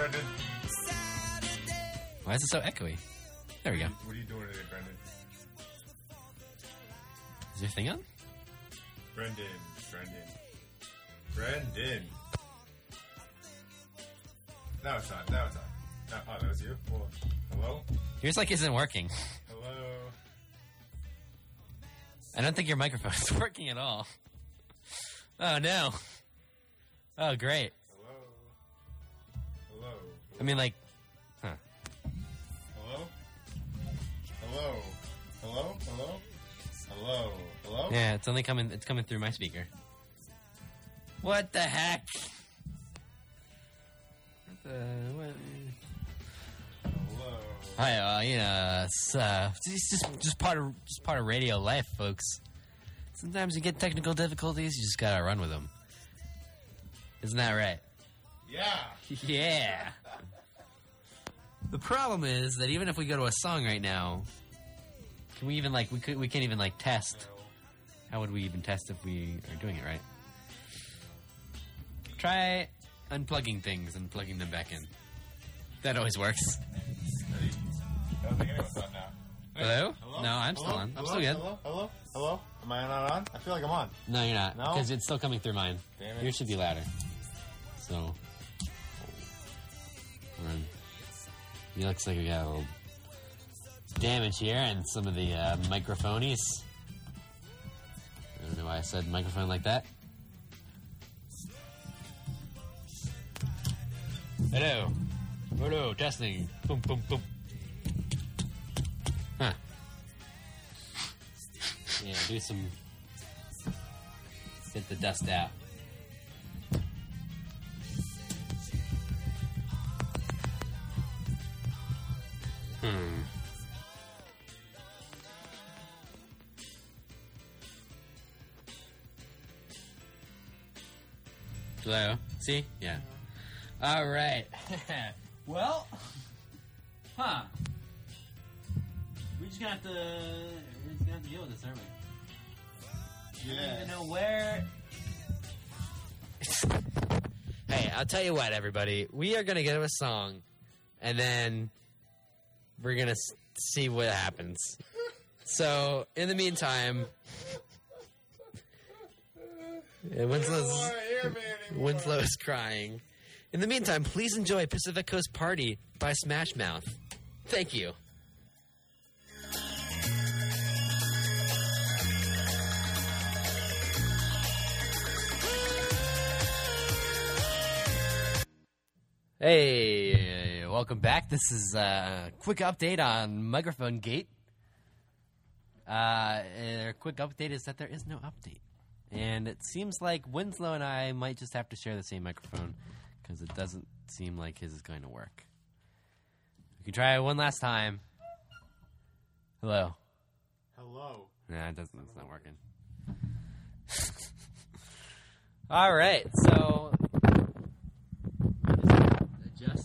Brendan? Why is it so echoey? There we go. What are you doing today, Brendan? Is your thing on? Brendan. Now it's on. No, oh, that was you? Well, hello? Yours like isn't working. Hello? I don't think your microphone is working at all. Oh, no. Oh, great. Hello? I mean, like, huh. Hello? Yeah, it's coming through my speaker. What the heck? What? Hello? Hi, it's just part of radio life, folks. Sometimes you get technical difficulties, you just gotta run with them. Isn't that right? Yeah. Yeah. The problem is that even if we go to a song right now, can we even we can't even test. How would we even test if we are doing it right? Try unplugging things and plugging them back in. That always works. I don't think anyone's on now. Hello? No, I'm still on. I'm still good. Hello? Am I not on? I feel like I'm on. No, you're not. No? Because it's still coming through mine. Damn it. Yours should be louder. So, it looks like we got a little damage here and some of the microphonies. I don't know why I said microphone like that. Hello, testing. Boom, boom, boom. Huh. Yeah, do some. Get the dust out. Hello? See? Yeah. All right. Well, we're just gonna have to deal with this, aren't we? Yeah. I don't even know where. Hey, I'll tell you what, everybody. We are gonna get to a song, and then we're gonna see what happens. So, in the meantime, Winslow is crying. In the meantime, please enjoy Pacific Coast Party by Smash Mouth. Thank you. Hey, welcome back. This is a quick update on Microphone Gate. Our quick update is that there is no update. And it seems like Winslow and I might just have to share the same microphone because it doesn't seem like his is going to work. We can try it one last time. Hello. Nah, it's not working. All right, so adjust.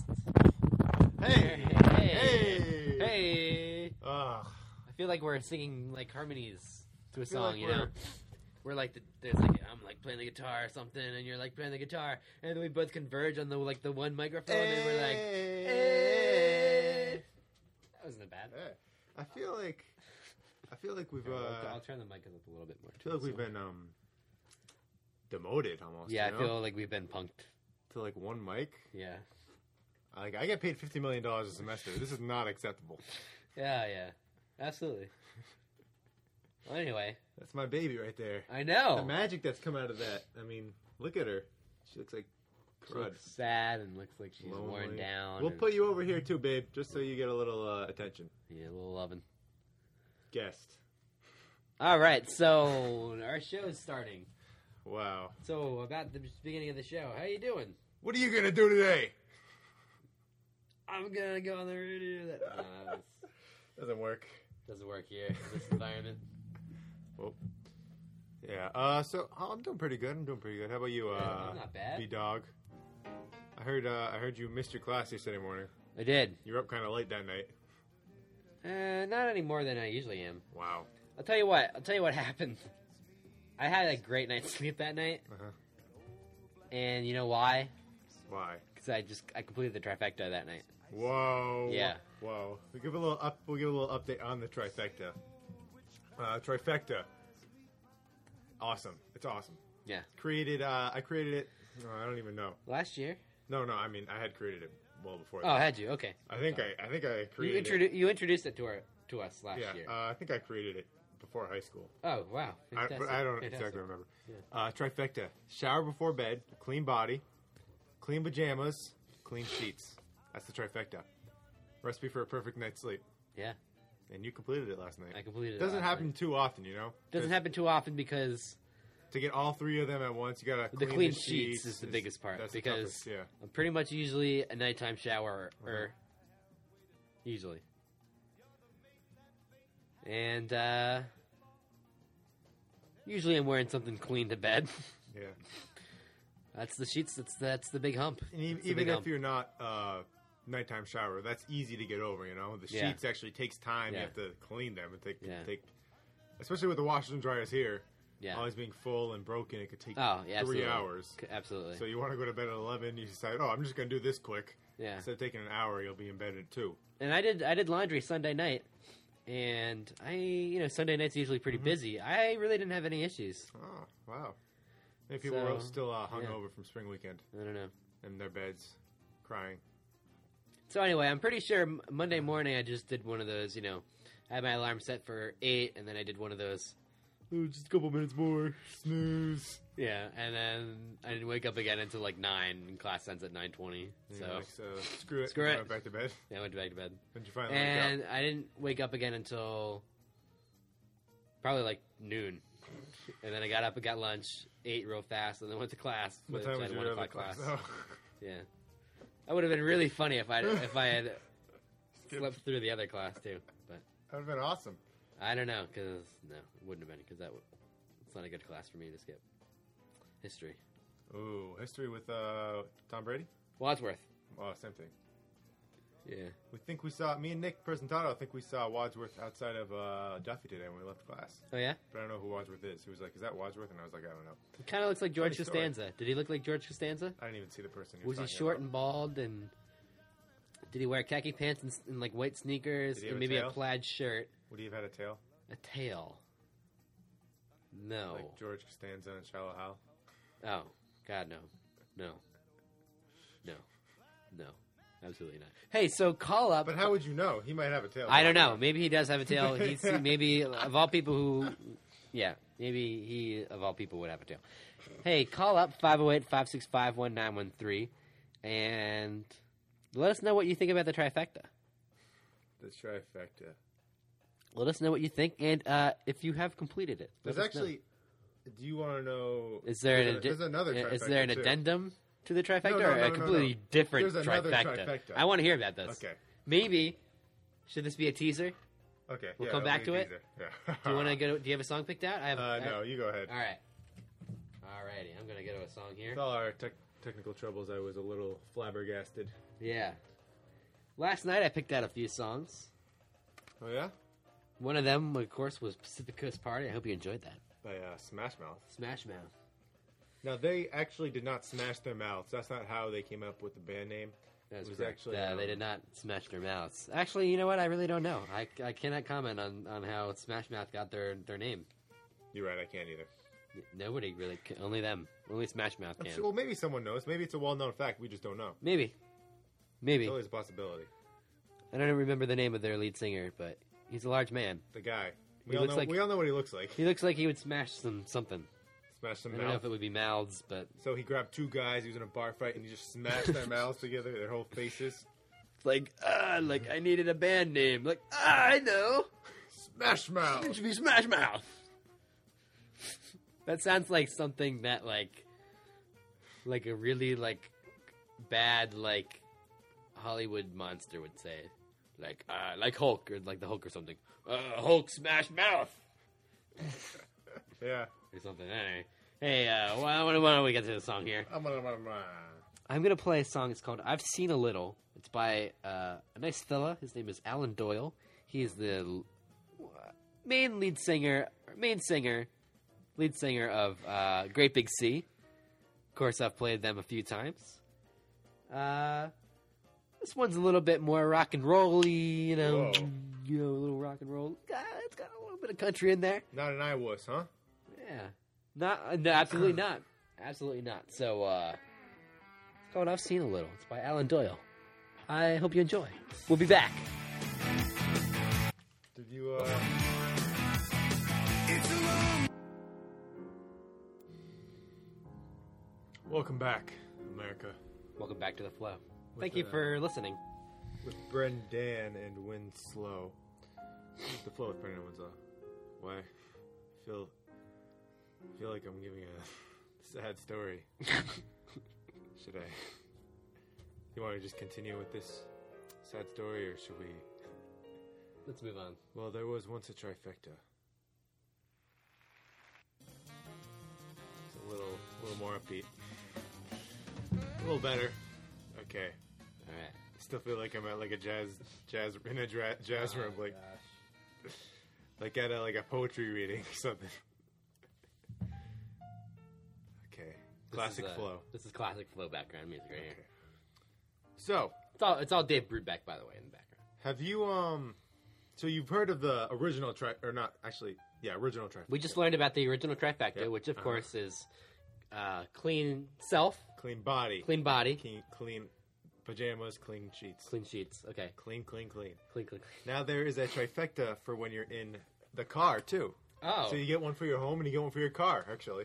Hey. Ugh. I feel like we're singing like harmonies to a song, like you know. We're like there's like I'm like playing the guitar or something, and you're like playing the guitar, and then we both converge on the one microphone, and we're like, hey. That wasn't bad. Hey. I feel like we've I'll turn the mic up a little bit more. I feel like we've been demoted almost. Yeah, you know? I feel like we've been punked. To like one mic. Yeah. Like I get paid $50 million a semester. This is not acceptable. Yeah, absolutely. Well, anyway. That's my baby right there. I know. The magic that's come out of that. I mean, look at her. She looks like She crud. looks sad and looks like she's Lonely. worn down. We'll put you over here too, babe, just so you get a little attention. Yeah, a little loving. Guest. All right, so our show is starting. Wow. So about the beginning of the show, how you doing? What are you gonna do today? I'm gonna go on the radio. Doesn't work. Doesn't work here in this environment. Well, yeah. So I'm doing pretty good. How about you? I'm not bad. B-Dog. I heard you missed your class yesterday morning. I did. You were up kind of late that night. Not any more than I usually am. Wow. I'll tell you what happened. I had a great night's sleep that night. Uh-huh. And you know why? Why? Because because I completed the trifecta that night. Whoa. Yeah. Whoa. We'll give a little update on the trifecta. Trifecta. Awesome. It's awesome. Yeah. I created it. I don't even know. Last year? No. I mean, I had created it well before that. Oh, had you? Okay. I think I created it. You introduced it to us last year. I think I created it before high school. Oh, wow. But I don't exactly remember. Yeah. Trifecta. Shower before bed, clean body, clean pajamas, clean sheets. That's the trifecta. Recipe for a perfect night's sleep. Yeah. And you completed it last night. I completed it. Doesn't happen too often, you know? Doesn't happen too often because... To get all three of them at once, you gotta clean the clean sheets is the biggest part. That's because the I'm pretty much usually a nighttime shower. Usually. And, usually I'm wearing something clean to bed. Yeah. That's the sheets. That's the big hump. And even if you're not nighttime shower, that's easy to get over. You know, the sheets actually takes time. Yeah. You have to clean them. It take, especially with the washers and dryers here. Yeah. Always being full and broken, it could take 3 hours. Absolutely. So you want to go to bed at 11. You decide, I'm just going to do this quick. Yeah. Instead of taking an hour, you'll be in bed at 2. And I did laundry Sunday night, and Sunday night's usually pretty busy. I really didn't have any issues. Oh, wow. Maybe people were still hungover from spring weekend. I don't know. In their beds, crying. So anyway, I'm pretty sure Monday morning I just did one of those, I had my alarm set for 8, and then I did one of those. Oh, just a couple minutes more. Snooze. Yeah, and then I didn't wake up again until 9, and class ends at 9:20. So screw it. Screw it. I went back to bed. Yeah, I went back to bed. Did you finally wake up? And I didn't wake up again until probably noon. And then I got up and got lunch, ate real fast, and then went to class. What time was your other class? Oh. Yeah. That would have been really funny if I had slept through the other class, too. But that would have been awesome. I don't know, because, no, it wouldn't have been, because it's not a good class for me to skip. History. Ooh, history with Tom Brady? Wadsworth. Oh, same thing. Yeah. Me and Nick Presentato, I think we saw Wadsworth outside of Duffy today when we left class. Oh, yeah? But I don't know who Wadsworth is. He was like, is that Wadsworth? And I was like, I don't know. He kind of looks like George Funny story. Costanza. Did he look like George Costanza? I didn't even see the person Was he short and bald, and did he wear khaki pants and white sneakers, and maybe a plaid shirt? Would he have had a tail? A tail. No. Like George Costanza and Shallow Hal? Oh, God, no. No. Absolutely not. Hey, so call up. But how would you know? He might have a tail. I don't know. Maybe he does have a tail. He's maybe of all people who... Yeah, maybe he, of all people, would have a tail. Hey, call up 508-565-1913 and let us know what you think about the trifecta. The trifecta. Let us know what you think, and if you have completed it. There's actually... Do you want to know... Is there there's another trifecta, is there an addendum to the trifecta, no, or a completely different There's another trifecta? I want to hear about this. Okay. Maybe... Should this be a teaser? Okay. We'll come back to it? Yeah. Do you want to go? Do you have a song picked out? No, you go ahead. All right. Alrighty, I'm going to go to a song here. With all our technical troubles, I was a little flabbergasted. Yeah. Last night I picked out a few songs. Oh, yeah? One of them, of course, was Pacific Coast Party. I hope you enjoyed that. By Smash Mouth. Smash Mouth. Now, they actually did not smash their mouths. That's not how they came up with the band name. That's was correct. actually they did not smash their mouths. Actually, you know what? I really don't know. I cannot comment on how Smash Mouth got their name. You're right. I can't either. Nobody really. Only them. Only Smash Mouth can. Sure, well, maybe someone knows. Maybe it's a well-known fact. We just don't know. Maybe. It's always a possibility. I don't remember the name of their lead singer, but he's a large man. The guy. We all know what he looks like. He looks like he would smash something. Smash some I don't know if it would be mouths, but... So he grabbed two guys, he was in a bar fight, and he just smashed their mouths together, their whole faces. It's like I needed a band name. Like, I know. Smash Mouth. It should be Smash Mouth. That sounds like something that, like a really, bad, Hollywood monster would say. Like Hulk, or like the Hulk or something. Hulk Smash Mouth. Yeah. Or something. Anyway. Hey, why don't we get to the song here? I'm going to play a song. It's called I've Seen a Little. It's by a nice fella. His name is Alan Doyle. He is the lead singer of Great Big Sea. Of course, I've played them a few times. This one's a little bit more rock and roll-y, Whoa. a little rock and roll. It's got a little bit of country in there. Not an iWuss, huh? Yeah. No, absolutely not. Absolutely not. So, it's called I've Seen a Little. It's by Alan Doyle. I hope you enjoy. We'll be back. Did you, Welcome back, America. Welcome back to the flow. Thank you for listening. With Brendan and Winslow. The flow with Brendan and Winslow. Why? I feel like I'm giving a sad story. Should I? You want to just continue with this sad story, or should we? Let's move on. Well, there was once a trifecta. It's a little more upbeat. A little better. Okay. All right. Still feel like I'm at like a jazz in a jazz room, like Gosh. like at a poetry reading or something. Okay, classic flow. This is classic flow background music right here. Okay. So It's all Dave Brubeck, by the way, in the background. have you So you've heard of the original original trifecta. We just learned about the original trifecta, Yep. which of course is clean self, Clean body, clean body, clean pajamas, clean sheets, clean sheets. Okay, clean. clean. Now there is a trifecta for when you're in the car too. Oh, So you get one for your home and you get one for your car, actually.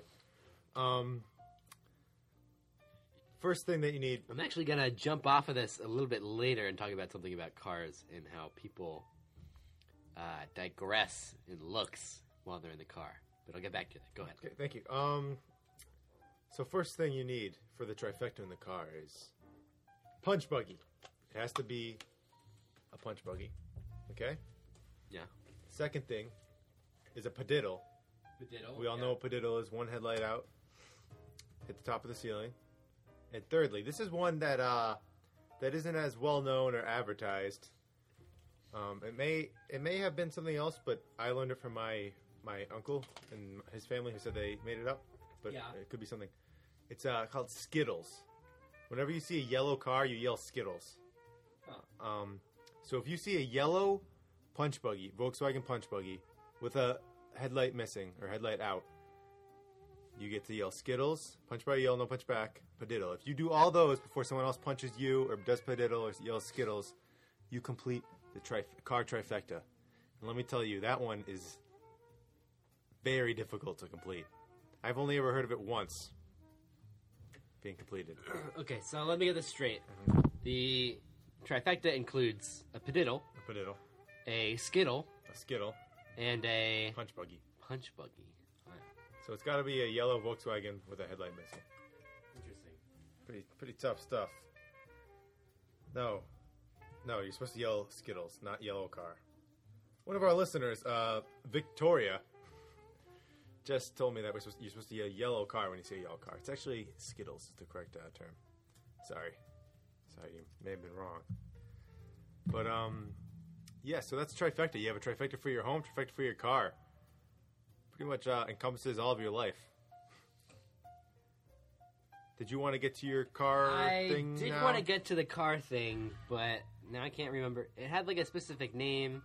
First thing that you need. I'm actually gonna jump off of this a little bit later and talk about something about cars and how people digress in looks while they're in the car. But I'll get back to that. Go ahead. Okay, thank you. So first thing you need for the trifecta in the car is punch buggy. It has to be a punch buggy. Okay? Yeah. Second thing is a padiddle. We all know what padiddle is. One headlight out. Hit the top of the ceiling. And thirdly, this is one that isn't as well known or advertised. It may have been something else, but I learned it from my uncle and his family who said they made it up. But Yeah. it could be something. It's called Skittles. Whenever you see a yellow car, you yell Skittles. So if you see a yellow punch buggy, Volkswagen punch buggy, with a headlight missing or headlight out, you get to yell Skittles, punch by yell, no punch back, padiddle. If you do all those before someone else punches you or does padiddle or yells Skittles, you complete the car trifecta. And let me tell you, that one is very difficult to complete. I've only ever heard of it once being completed. Okay, so let me get this straight. The trifecta includes a padiddle, A padiddle, a skittle, a Skittle, and a punch buggy. punch buggy. So it's got to be a yellow Volkswagen with a headlight missing. Interesting. Pretty tough stuff. No, you're supposed to yell Skittles, not yellow car. One of our listeners, Victoria, just told me that you're supposed to yell yellow car when you say yellow car. It's actually Skittles is the correct term. Sorry, you may have been wrong. But yeah, so that's trifecta. You have a trifecta for your home, trifecta for your car. Pretty much encompasses all of your life. Did you want to get to your car thing I did now? want to get to the car thing, but now I can't remember. It had like a specific name.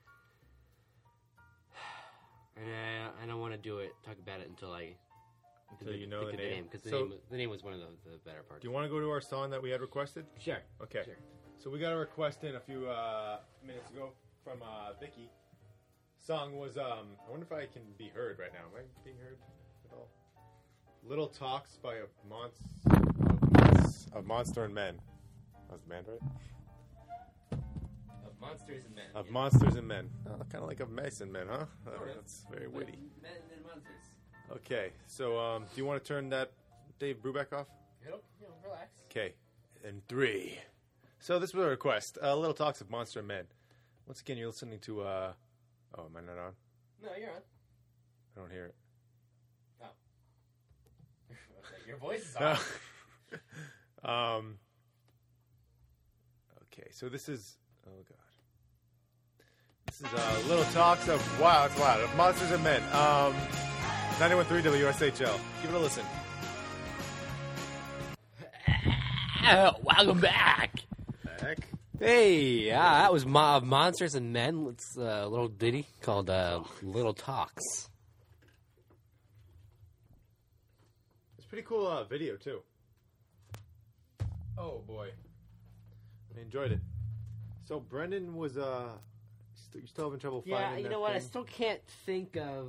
And I don't want to talk about it until you know think the of name. because So- the name was one of the better parts. Do you want to go to our song that we had requested? Sure. Okay. Sure. So we got a request in a few minutes ago from Vicky. Song was I wonder if I can be heard right now. Am I being heard at all? Little Talks by of Monster and Men. That was the band, right? Of Monsters and Men. Of yeah. Monsters and Men. Kind of like of Mice and Men, huh? Sort of. That's very witty. Men and Monsters. Okay, so do you want to turn that Dave Brubeck off? Relax. Okay, in 3. So this was a request. Little Talks of Monster and Men. Once again, you're listening to. Oh, am I not on? No, you're on. I don't hear it. Your voice is on. Okay, so this is. Oh god. This is Little Talks of. Wow, it's loud. Of Monsters and Men. 91.3 WSHL. Give it a listen. Welcome back. Hey, that was Monsters and Men. It's a little ditty called Little Talks. It's a pretty cool video, too. Oh, boy. I enjoyed it. So, Brendan was, you're still having trouble finding Yeah, you know what? I still can't think of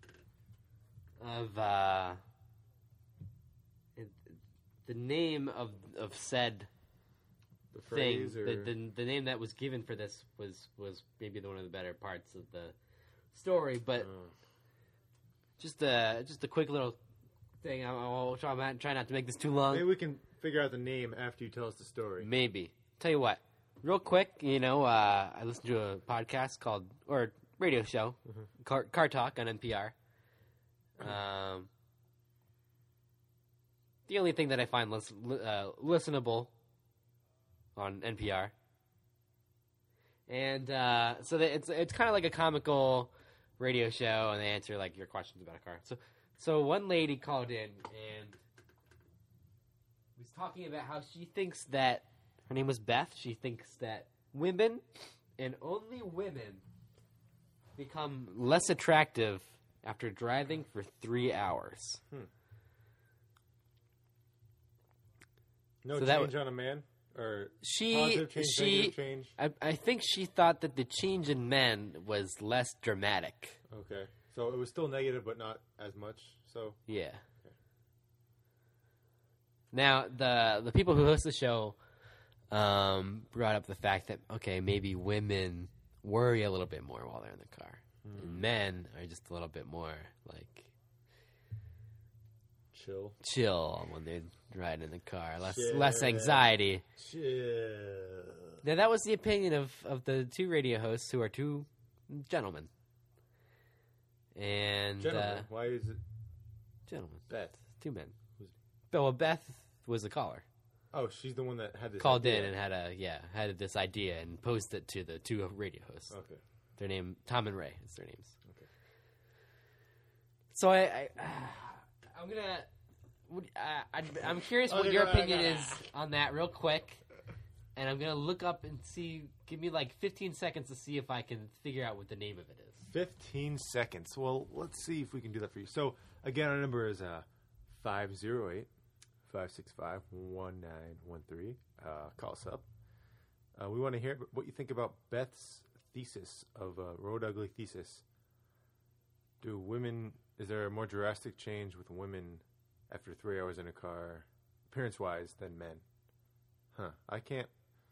the name of said thing. The name that was given for this was maybe one of the better parts of the story, but just a quick little thing. I'll try not to make this too long. Maybe we can figure out the name after you tell us the story. Maybe. Tell you what, real quick, I listened to a podcast or radio show, Car Talk on NPR. The only thing that I find listenable on NPR, and so it's kind of like a comical radio show, and they answer like your questions about a car. So one lady called in and was talking about how she thinks that her name was Beth. She thinks that women and only women become less attractive after driving for 3 hours. No change on a man? Or positive change, negative change? I think she thought that the change in men was less dramatic. Okay. So it was still negative, but not as much, so? Yeah. Okay. Now, the people who host the show brought up the fact that, okay, maybe women worry a little bit more while they're in the car. And men are just a little bit more, like... Chill when they're riding in the car. Less anxiety. Chill. Now, that was the opinion of the two radio hosts, who are two gentlemen. And gentlemen? Why is it? Gentlemen. Beth. Two men. Well, Beth was the caller. Oh, she's the one that had this called idea. in and had this idea and posed it to the two radio hosts. Okay. Their name, Tom and Ray, is their names. Okay. So I'm curious what your opinion is on that real quick, and I'm gonna look up and see. Give me like 15 seconds to see if I can figure out what the name of it is. 15 seconds. Well, let's see if we can do that for you. So again, our number is 508-565-1913. Call us up. We want to hear what you think about Beth's thesis of Road Ugly thesis. Is there a more drastic change with women after 3 hours in a car, appearance-wise, than men? I can't.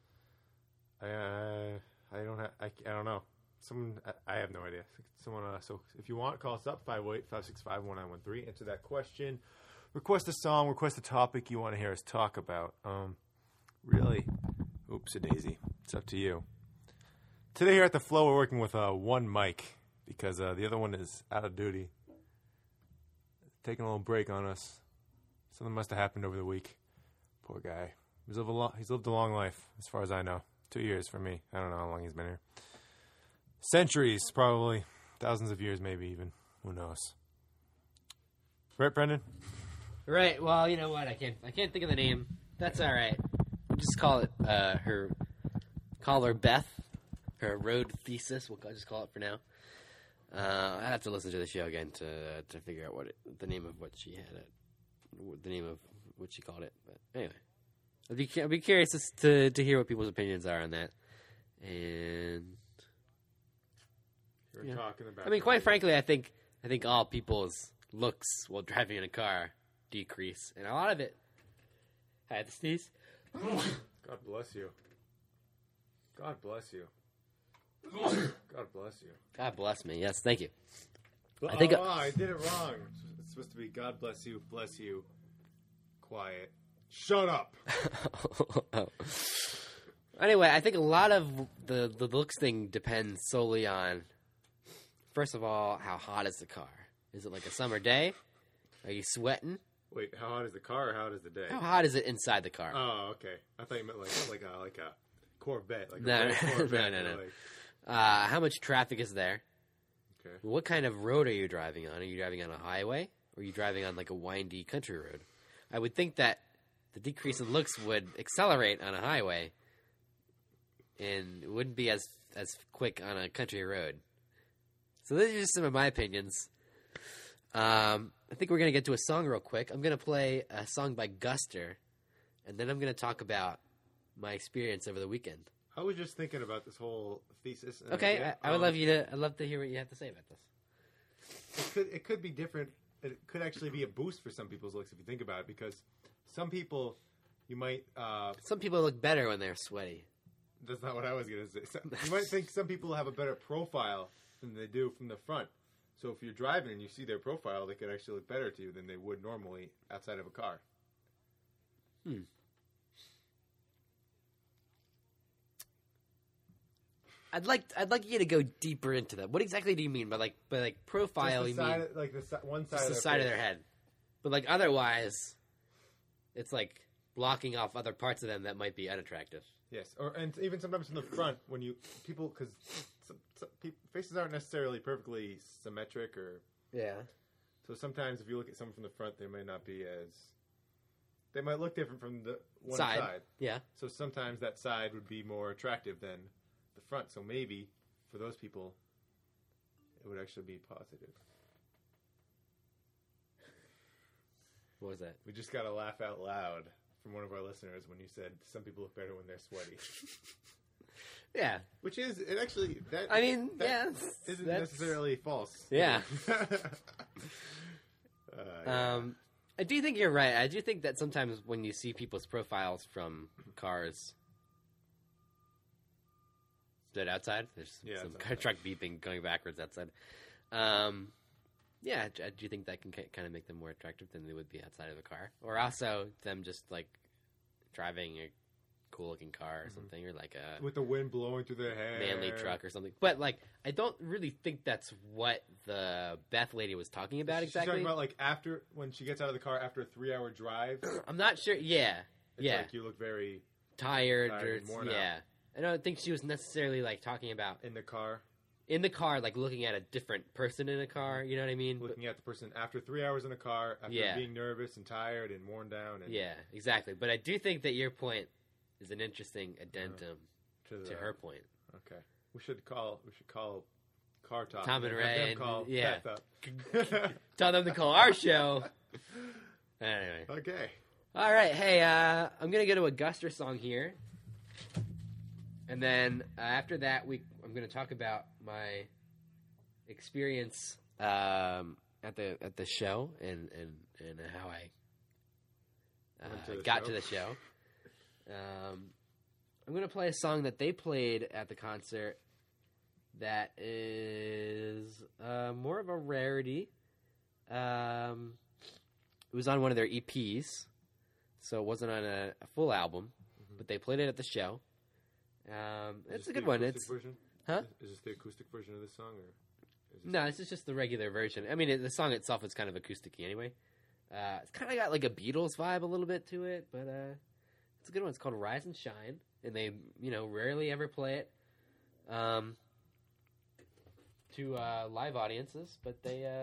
I don't know. I have no idea. So if you want, call us up, 508-565-1913. Answer that question. Request a song. Request a topic you want to hear us talk about. Really? Oops-a-daisy. It's up to you. Today here at The Flow, we're working with one mic because the other one is out of duty. Taking a little break on us. Something must have happened over the week. Poor guy. He's lived a long life, as far as I know. 2 years for me. I don't know how long he's been here. Centuries, probably. Thousands of years, maybe even. Who knows? Right, Brendan? Right. Well, you know what? I can't think of the name. That's all right. We'll just call it call her Beth. Her road thesis. We'll just call it for now. I have to listen to the show again to figure out the name of what she had the name of what she called it. But anyway, I'd be curious to hear what people's opinions are on that. And You're talking about. I mean, quite frankly, I think all people's looks while driving in a car decrease, and a lot of it. I had to sneeze. God bless you. God bless you. God bless you. God bless me. Yes, thank you. I did it wrong. It's supposed to be God bless you, quiet. Shut up. Anyway, I think a lot of the looks thing depends solely on, first of all, how hot is the car? Is it like a summer day? Are you sweating? Wait, how hot is the car or how hot is the day? How hot is it inside the car? Oh, okay. I thought you meant like a Corvette. Like No. a red Corvette. No. How much traffic is there? Okay. What kind of road are you driving on? Are you driving on a highway? Or are you driving on like a windy country road? I would think that the decrease in looks would accelerate on a highway, and it wouldn't be as quick on a country road. So those are just some of my opinions. I think we're going to get to a song real quick. I'm going to play a song by Guster, and then I'm going to talk about my experience over the weekend. I was just thinking about this whole thesis. Okay, I would love you to. I'd love to hear what you have to say about this. It could be different. It could actually be a boost for some people's looks if you think about it, because some people you might. Some people look better when they're sweaty. That's not what I was going to say. You might think some people have a better profile than they do from the front. So if you're driving and you see their profile, they could actually look better to you than they would normally outside of a car. I'd like you to go deeper into that. What exactly do you mean by profile? Just the You side, mean like one side, just of the side of their head, but like otherwise, it's like blocking off other parts of them that might be unattractive. Yes, and even sometimes from the front when because faces aren't necessarily perfectly symmetric Yeah. So sometimes if you look at someone from the front, they might not be they might look different from the one side. Yeah. So sometimes that side would be more attractive than the front. So maybe for those people, it would actually be positive. What was that? We just got to laugh out loud from one of our listeners when you said some people look better when they're sweaty. Yeah. Which is, it actually, that, I mean, that isn't necessarily false. Yeah. Yeah. I do think you're right. I do think that sometimes when you see people's profiles from cars, that outside, there's some truck beeping going backwards outside. Yeah, I do think that can kind of make them more attractive than they would be outside of a car. Or also them just, like, driving a cool-looking car or something, or like a... with the wind blowing through their hair. Manly truck or something. But, like, I don't really think that's what the Beth lady was talking about exactly. She's talking about, like, after, when she gets out of the car after a 3-hour drive. I'm not sure. Yeah. It's like you look very... Tired or... and worn Yeah. out. I don't think she was necessarily, like, talking about... In the car. In the car, like, looking at a different person in a car, you know what I mean? Looking at the person after 3 hours in a car, after being nervous and tired and worn down. And yeah, exactly. But I do think that your point is an interesting addendum to her point. Okay. We should call Car Talk. Tom and Ray. Call Beth up. Tell them to call our show. Anyway. Okay. All right. Hey, I'm going to go to a Guster song here. And then after that, I'm going to talk about my experience at the show and how I got to the show. I'm going to play a song that they played at the concert that is more of a rarity. It was on one of their EPs, so it wasn't on a full album, but they played it at the show. It's a good one. Version? Huh? Is this the acoustic version of this song, or? No, this is just the regular version. I mean, the song itself is kind of acoustic-y anyway. It's kind of got like a Beatles vibe a little bit to it, but it's a good one. It's called Rise and Shine, and they, rarely ever play it to live audiences, but they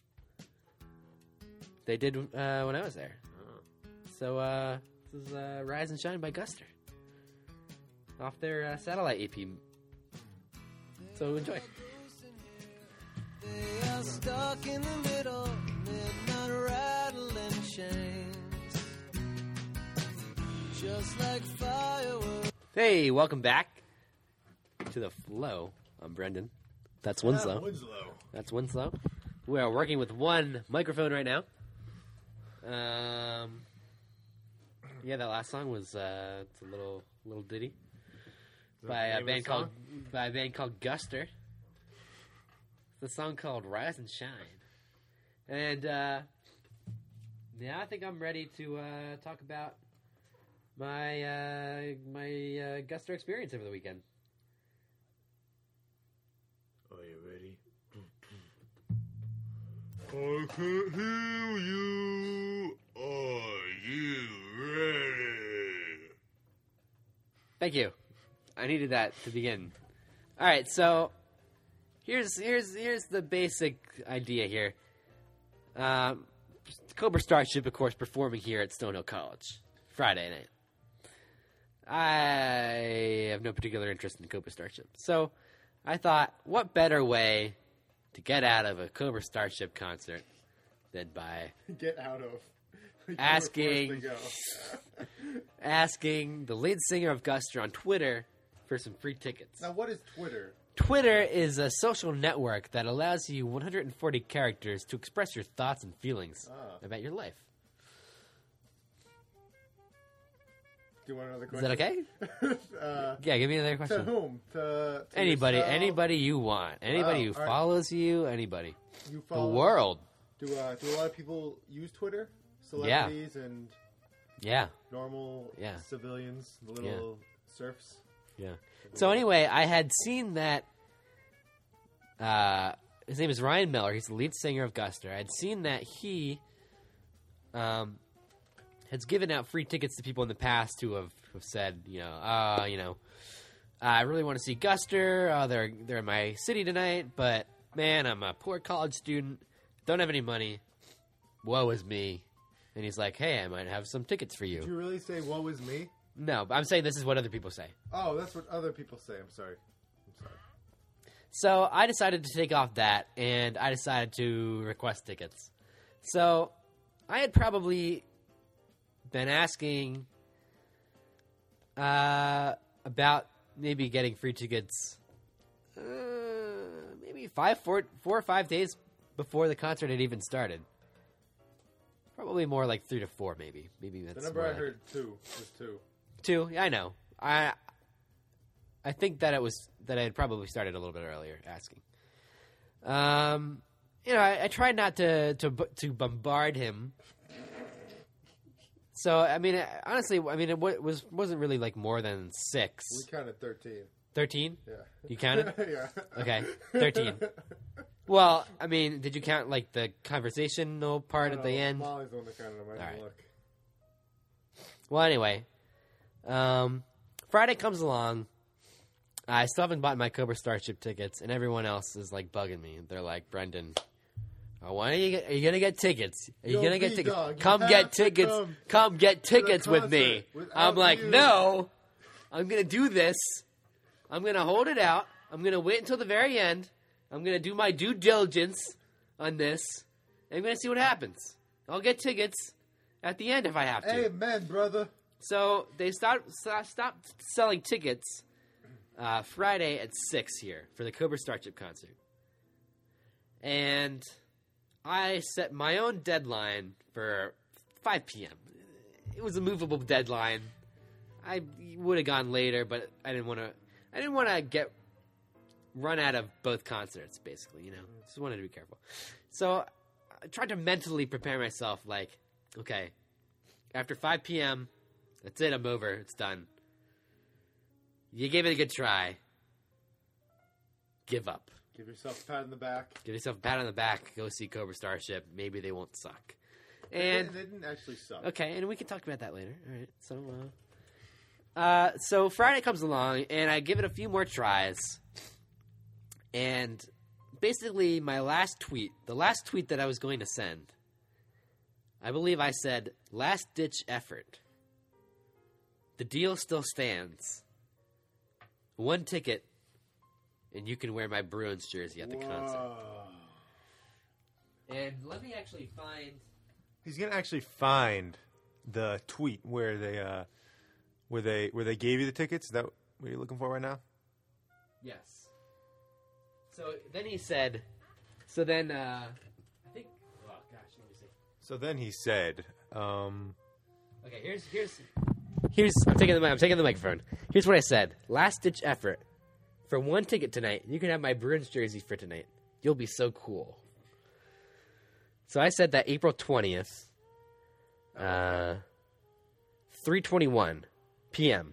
did when I was there. Oh. So this is Rise and Shine by Guster off their satellite EP. So enjoy. They are stuck in the middle, midnight rattling chains, just like fireworks. Hey, welcome back to the Flow. I'm Brendan. That's Winslow. That's Winslow. We are working with one microphone right now. Yeah, that last song was it's a little ditty by a band called Guster. It's a song called Rise and Shine. And now I think I'm ready to talk about my Guster experience over the weekend. Are you ready? I can't hear you. Are you ready? Thank you. I needed that to begin. All right, so here's the basic idea here. Cobra Starship, of course, performing here at Stonehill College Friday night. I have no particular interest in Cobra Starship. So I thought, what better way to get out of a Cobra Starship concert than by Get out of. asking the lead singer of Guster on Twitter for some free tickets. Now, what is Twitter? Twitter is a social network that allows you 140 characters to express your thoughts and feelings about your life. Do you want another Is question? that okay? Yeah, give me another To question. whom? To Anybody, yourself? anybody you want. Anybody who all right. follows you, anybody. You The follow world. Do a lot of people use Twitter? Celebrities and Yeah, normal Yeah. civilians, the little serfs. yeah. So anyway, I had seen that his name is Ryan Miller. He's the lead singer of Guster. I had seen that he has given out free tickets to people in the past who have said, I really want to see Guster. They're in my city tonight, but man, I'm a poor college student, don't have any money. Woe is me. And he's like, hey, I might have some tickets for you. Did you really say "woe is me"? No, but I'm saying this is what other people say. Oh, that's what other people say. I'm sorry. So I decided to take off that, and I decided to request tickets. So I had probably been asking about maybe getting free tickets maybe 4 or 5 days before the concert had even started. Probably more like 3 to 4, maybe. Maybe that's The number more I like heard was 2. 2. Yeah, I know. I think that I had probably started a little bit earlier asking. I tried not to bombard him. So I mean, honestly, it wasn't really like more than 6. We counted 13. 13? Yeah. You counted? Yeah. Okay, 13. Well, I mean, did you count like the conversational part at the end? Molly's the one that counted them. I didn't Alright. look. Well, anyway, Friday comes along. I still haven't bought my Cobra Starship tickets, and everyone else is like bugging me. They're like, Brendan, are you gonna get tickets? Are you Yo, gonna get B-Dog, tickets? you Come have get to tickets. Come get tickets with me. concert without I'm like, you. no, I'm gonna do this. I'm gonna hold it out. I'm gonna wait until the very end. I'm gonna do my due diligence on this. And I'm gonna see what happens. I'll get tickets at the end if I have to. Amen, brother. So they stopped selling tickets Friday at 6 here for the Cobra Starship concert. And I set my own deadline for 5 p.m. It was a movable deadline. I would have gone later, but I didn't want to get run out of both concerts, basically, Just wanted to be careful. So I tried to mentally prepare myself like, okay, after 5 p.m., that's it, I'm over, it's done. You gave it a good try. Give up. Give yourself a pat on the back. Give yourself a pat on the back. Go see Cobra Starship. Maybe they won't suck. And They didn't actually suck. okay, and we can talk about that later. All right. So Friday comes along, and I give it a few more tries. And basically, the last tweet that I was going to send, I believe I said, last-ditch effort. The deal still stands. 1 ticket, and you can wear my Bruins jersey at the concert. And let me actually find... He's gonna actually find the tweet where they gave you the tickets. Is that what you're looking for right now? Yes. So then he said... So then, I think... Oh, gosh, let me see. So then he said, Okay, here's I'm taking the microphone. Here's what I said. Last ditch effort. For 1 ticket tonight, you can have my Bruins jersey for tonight. You'll be so cool. So I said that April 20th, 3:21 p.m.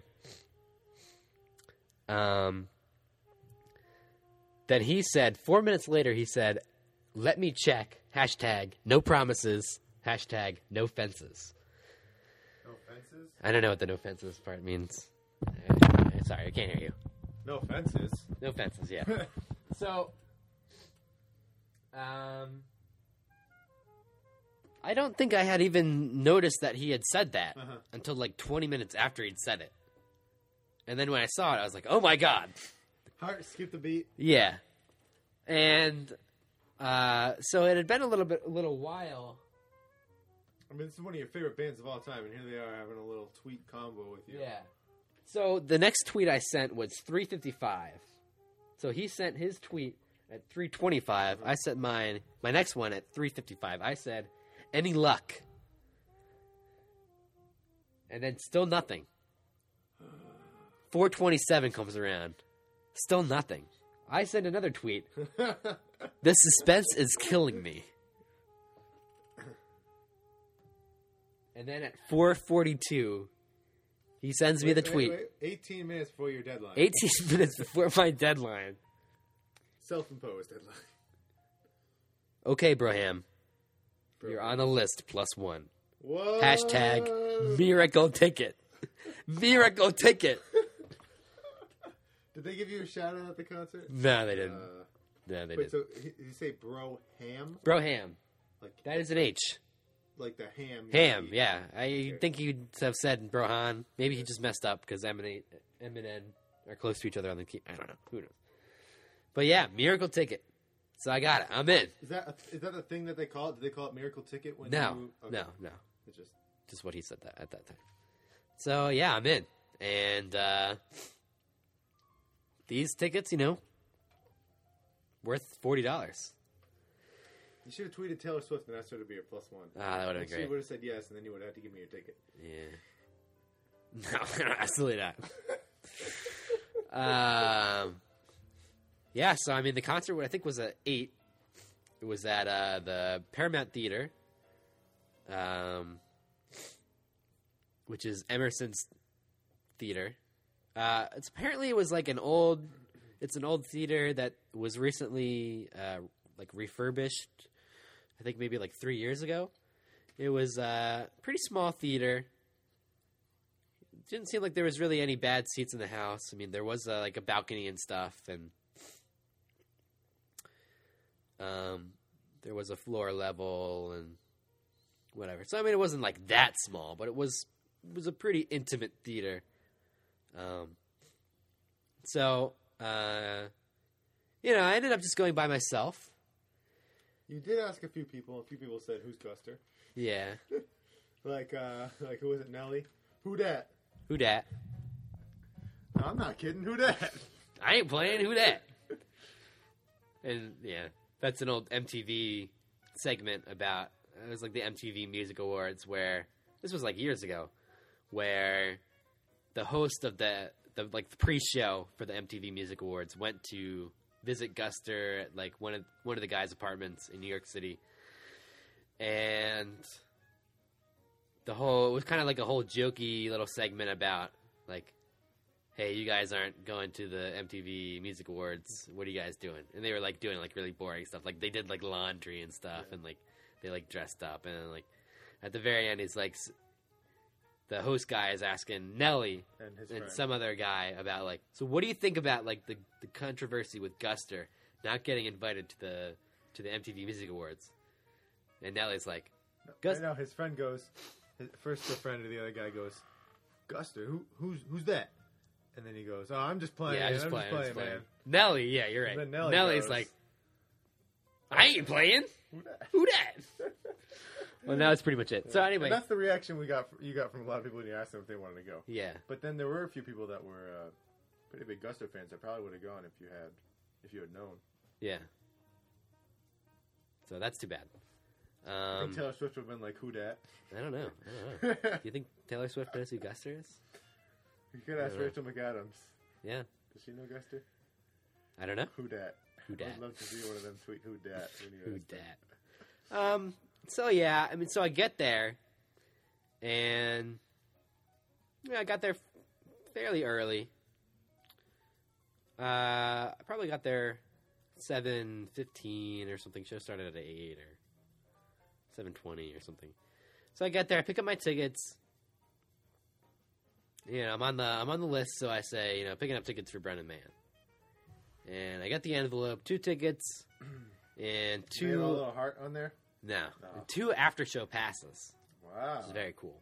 Then he said, 4 minutes later, he said, let me check, hashtag, no promises, hashtag, no fences. "No fences, I don't know what the no fences part means. Sorry, I can't hear you. no fences." No fences, yeah. So, I don't think I had even noticed that he had said that Uh-huh. until like 20 minutes after he'd said it. And then when I saw it, I was like, oh my God. Heart, skip the beat. Yeah. And so it had been a little while. I mean, this is one of your favorite bands of all time, and here they are having a little tweet combo with you. Yeah. So the next tweet I sent was 3:55. So he sent his tweet at 3:25. I sent my next one at 3:55. I said, "Any luck?" And then still nothing. 4:27 comes around. Still nothing. I send another tweet. The suspense is killing me. And then at 4:42, he sends me the tweet. Wait. 18 minutes before your deadline. 18 minutes before my deadline. Self-imposed deadline. Okay, Broham. You're on the list, +1. What? Hashtag miracle ticket. Miracle ticket. Did they give you a shout out at the concert? No, they didn't. No, they Wait, didn't. so did you say bro ham? Broham. Like That is an H. like the ham. Ham, yeah. I think you'd have said Brohan. Maybe he just messed up because M and N are close to each other on the key. I don't know. Who knows? But yeah, miracle ticket. So I got it. I'm in. Is that the thing that they call it? Did they call it miracle ticket? When No, you, okay. no. It's Just what he said that at that time. So yeah, I'm in. And these tickets, worth $40. You should have tweeted Taylor Swift and asked her to be your +1. Ah, that would have been She great. would have said yes, and then you would have to give me your ticket. Yeah. No, absolutely not. Yeah, so I mean, the concert I think was at 8. It was at the Paramount Theater, which is Emerson's theater. It was like an old theater that was recently like refurbished. I think maybe like 3 years ago. It was a pretty small theater. It didn't seem like there was really any bad seats in the house. I mean, there was like a balcony and stuff, and there was a floor level and whatever. So I mean, it wasn't like that small, but it was a pretty intimate theater. So I ended up just going by myself. You did ask a few people. A few people said, "Who's Guster?" Yeah. Like who was it? Nelly. Who dat? Who dat? No, I'm not kidding. Who dat? I ain't playing. Who dat? And yeah, that's an old MTV segment about. It was like the MTV Music Awards, where this was like years ago, where the host of the pre-show for the MTV Music Awards went to visit Guster at like one of the guys' apartments in New York City, and it was kind of like a whole jokey little segment about like, hey, you guys aren't going to the MTV Music Awards. What are you guys doing? And they were like doing like really boring stuff. Like they did like laundry and stuff, and like they like dressed up, and like at the very end, it's like the host guy is asking Nelly and some other guy about like, so what do you think about like the controversy with Guster not getting invited to the MTV Music Awards? And Nelly's like, I know his friend goes. First, the friend or the other guy goes, Guster, who's that? And then he goes, oh, I'm just playing. Yeah, I'm just playing, man. Nelly, yeah, you're right. And then Nelly's goes, like, I ain't playing. Who that? Well, now that's pretty much it. So anyway, and that's the reaction you got from a lot of people when you asked them if they wanted to go. Yeah. But then there were a few people that were pretty big Guster fans that probably would have gone if you had known. Yeah. So that's too bad. I think Taylor Swift would have been like, who dat? I don't know. Do you think Taylor Swift knows who Guster is? You could ask Rachel McAdams. Yeah. Does she know Guster? I don't know. Who dat? Who dat? I'd love to see one of them tweet who dat. Who dat? So yeah, I mean, so I get there, and I got there fairly early. I probably got there 7:15 or something. Show started at 8 or 7:20 or something. So I get there, I pick up my tickets. I'm on the list, so I say, picking up tickets for Brennan Mann. And I got the envelope, 2 tickets, and 2. You have a little heart on there? No. No. 2 after show passes. Wow. Which is very cool.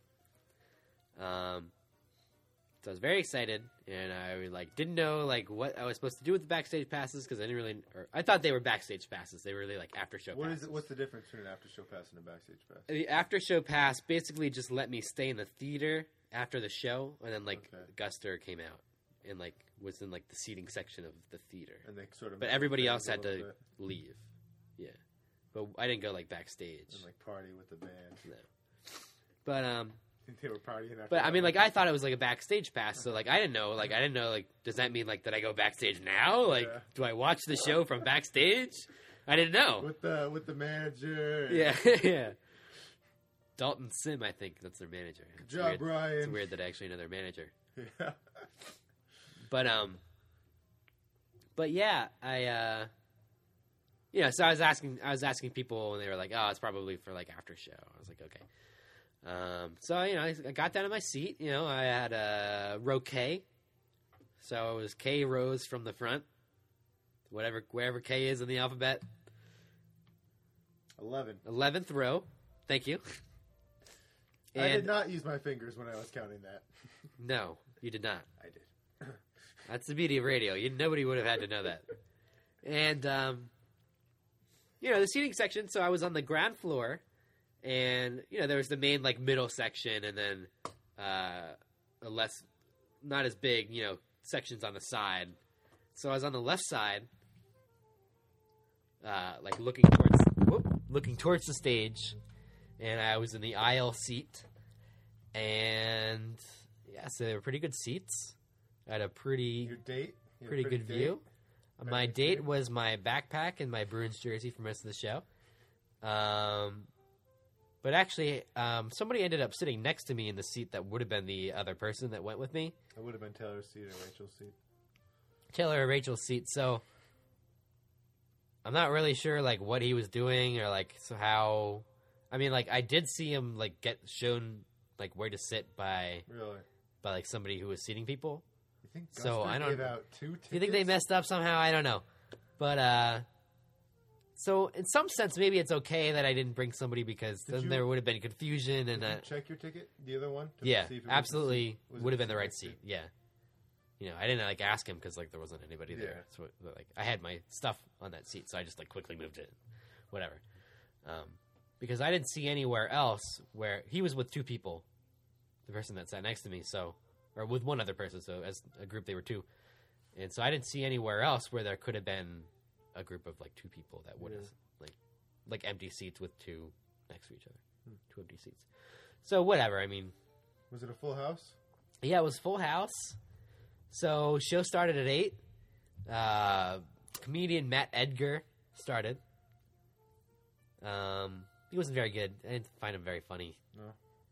So I was very excited, and I didn't know what I was supposed to do with the backstage passes because I didn't really. Or I thought they were backstage passes. They were really after show. What passes. is it? What's the difference between an after show pass and a backstage pass? The after show pass basically just let me stay in the theater after the show, and then Okay. Guster came out and was in the seating section of the theater, And they sort of. but everybody made else a had little to bit leave. Yeah, but I didn't go backstage. and party with the band. No. But They were partying after. But I mean, that. I thought it was a backstage pass, so I didn't know. I didn't know. Does that mean that I go backstage now? Yeah. Do I watch the show from backstage? I didn't know. with the manager. Yeah, yeah. Dalton Sim, I think that's their manager. Good It's job, weird. Brian. It's weird that I actually know their manager. Yeah. But yeah, so I was asking people, and they were like, "Oh, it's probably for after show." I was like, "Okay." So I got down in my seat. I had a row K, so it was K rows from the front, wherever K is in the alphabet. 11. 11th row. Thank you. I did not use my fingers when I was counting that. No, you did not. I did. That's the beauty of radio. Nobody would have had to know that. And the seating section. So I was on the ground floor. And, there was the main, middle section, and then a less, not as big, sections on the side. So I was on the left side, looking towards the stage, and I was in the aisle seat. And, yeah, so they were pretty good seats. I had a pretty Your date? You had a pretty good date? view. My next to date you? was my backpack and my Bruins jersey for most of the show. But actually, somebody ended up sitting next to me in the seat that would have been the other person that went with me. It would have been Taylor's seat or Rachel's seat. Taylor or Rachel's seat. So I'm not really sure what he was doing or so how. I mean, I did see him get shown where to sit by Really? somebody who was seating people. You think So, Guster I don't- gave out 2 tickets? Do you think they messed up somehow? I don't know. But so in some sense, maybe it's okay that I didn't bring somebody because Did then you- there would have been confusion Did and you check your ticket? The other one? To yeah, see if it was absolutely was would have it been the right next to- seat. Yeah, I didn't ask him because there wasn't anybody there. So I had my stuff on that seat, so I just quickly moved it, whatever. Because I didn't see anywhere else where he was with 2 people, the person that sat next to me, or with one other person. So as a group, they were 2, and so I didn't see anywhere else where there could have been a group of 2 people that would have empty seats with 2 next to each other, 2 empty seats. So whatever. I mean, Was it a full house? yeah, it was full house. So show started at 8. Comedian Matt Edgar started. He wasn't very good. I didn't find him very funny. No.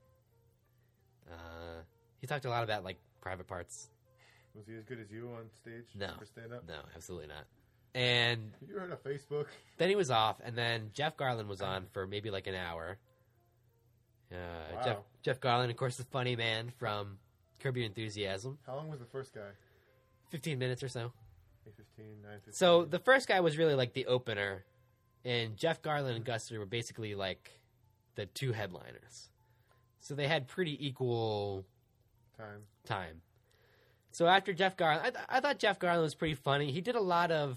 He talked a lot about private parts. Was he as good as you on stage? No. For stand-up? No, absolutely not. And You heard on Facebook. then he was off, and then Jeff Garland was on for maybe an hour. Wow. Jeff Garland, of course, the funny man from Curb Your Enthusiasm. How long was the first guy? 15 minutes or so. 8:15, 9:15. So the first guy was really the opener, and Jeff Garland and Guster were basically the 2 headliners. So they had pretty equal time. So after Jeff Garland, I thought Jeff Garland was pretty funny. He did a lot of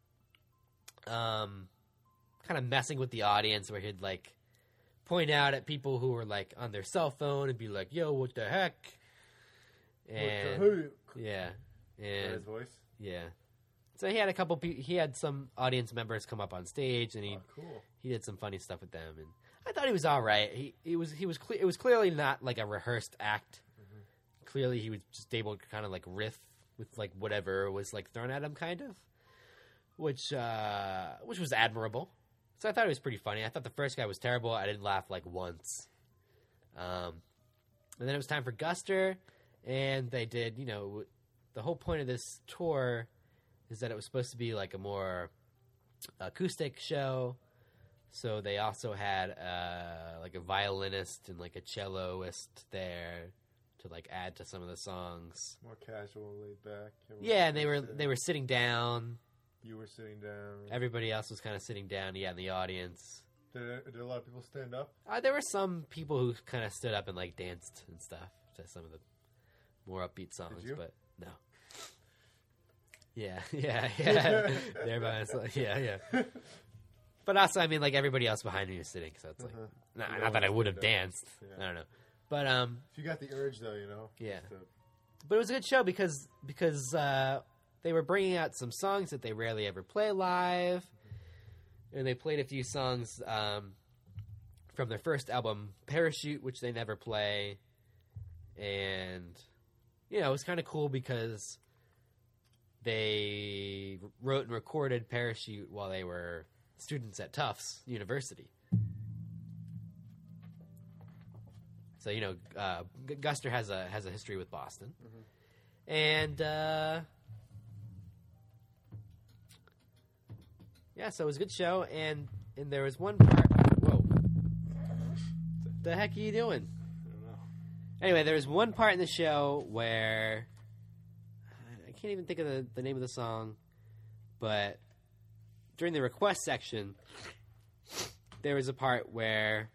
kind of messing with the audience, where he'd point out at people who were on their cell phone and be like, "Yo, what the heck?" And What the heck? yeah, Is that and his voice? yeah. So he had he had some audience members come up on stage, and Oh, cool. he did some funny stuff with them, and I thought he was all right. It was clearly not a rehearsed act. Mm-hmm. Clearly, he was just able to kind of riff with whatever was thrown at him, kind of, which was admirable. So I thought it was pretty funny. I thought the first guy was terrible. I didn't laugh once. And then it was time for Guster, and they did. The whole point of this tour is that it was supposed to be a more acoustic show. So they also had a violinist and a celloist there to add to some of the songs. More casual, laid back. Everyone Yeah, and was they were sitting down. You were sitting down. Everybody else was kind of sitting down. Yeah, in the audience. Did a lot of people stand up? There were some people who kind of stood up and like danced and stuff to some of the more upbeat songs, Did you? but no. Yeah. There by myself. Yeah. But also, I mean, like everybody else behind me was sitting, so it's like not that I would have danced. Yeah. I don't know, but If you got the urge, though, you know. Yeah. just to- But it was a good show because they were bringing out some songs that they rarely ever play live, and they played a few songs from their first album, Parachute, which they never play, and you know it was kind of cool because they wrote and recorded Parachute while they were students at Tufts University. So you know, Guster has a history with Boston, and yeah, so it was a good show. And there was one part. Whoa, the heck are you doing? I don't know. Anyway, there was one part in the show where I can't even think of the name of the song, but during the request section, there was a part where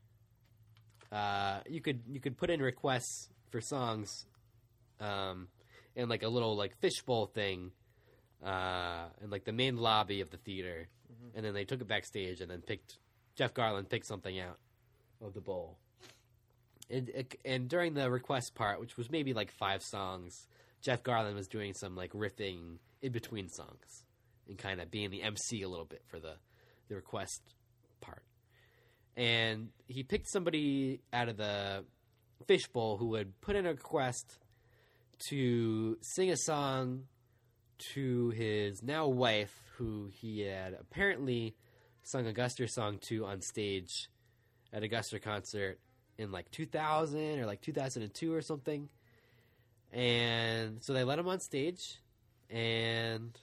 you could put in requests for songs, in like a little like fishbowl thing, in like the main lobby of the theater, and then they took it backstage and then Jeff Garlin picked something out of the bowl. And during the request part, which was maybe like 5 songs, Jeff Garlin was doing some like riffing in between songs and kind of being the MC a little bit for the request part. And he picked somebody out of the fishbowl who would put in a request to sing a song to his now wife, who he had apparently sung a Guster song to on stage at a Guster concert in like 2000 or like 2002 or something. And so they let him on stage, and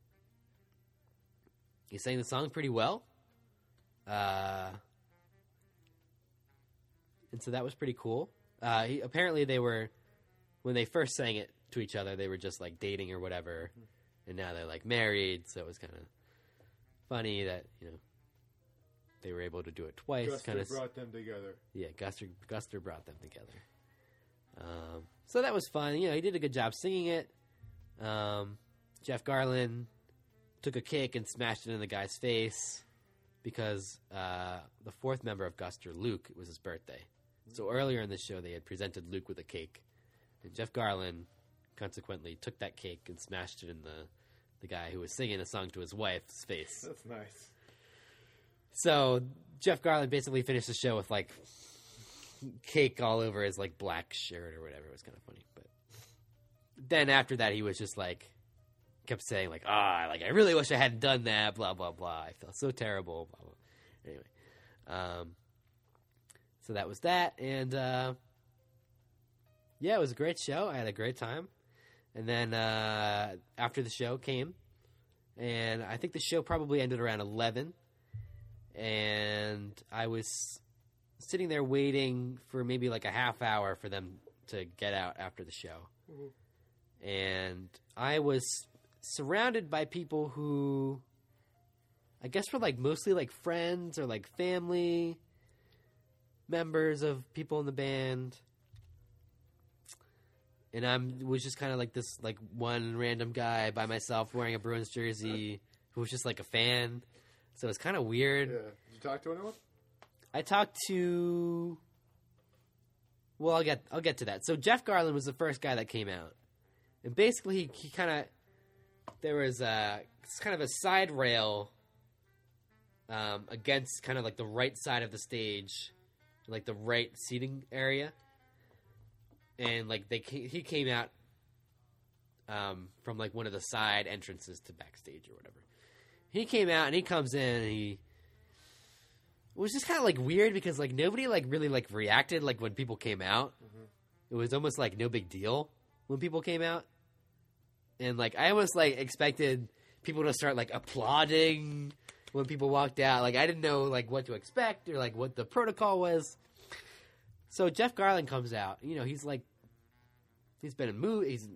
he sang the song pretty well. And so that was pretty cool. Apparently they were, when they first sang it to each other, they were just like dating or whatever. And now they're like married, so it was kind of funny that, you know, they were able to do it twice. Guster brought them together. Yeah, Guster brought them together. So that was fun. You know, he did a good job singing it. Jeff Garlin took a cake and smashed it in the guy's face because the 4th member of Guster, Luke, it was his birthday. So earlier in the show, they had presented Luke with a cake. And Jeff Garlin, consequently, took that cake and smashed it in the guy who was singing a song to his wife's face. That's nice. So Jeff Garlin basically finished the show with like cake all over his like black shirt or whatever. It was kind of funny, but then after that he was just like kept saying like like I really wish I hadn't done that, blah blah blah. I felt so terrible, blah blah. Anyway, so that was that, and yeah, it was a great show. I had a great time, and then after the show came, and I think the show probably ended around 11. And I was sitting there waiting for maybe like a half hour for them to get out after the show. Mm-hmm. And I was surrounded by people who I guess were like mostly like friends or like family members of people in the band. And I was just kind of like this like one random guy by myself wearing a Bruins jersey who was just like a fan. So it's kind of weird. Yeah. Did you talk to anyone? I talked to. Well, I'll get to that. So Jeff Garlin was the first guy that came out, and basically he kind of there was kind of a side rail against kind of like the right side of the stage, like the right seating area, and like he came out from like one of the side entrances to backstage or whatever. He came out and he comes in and he was just kind of like weird because like nobody like really like reacted like when people came out. Mm-hmm. It was almost like no big deal when people came out. And like I almost like expected people to start like applauding when people walked out. Like I didn't know like what to expect or like what the protocol was. So Jeff Garlin comes out. You know, he's been in movies.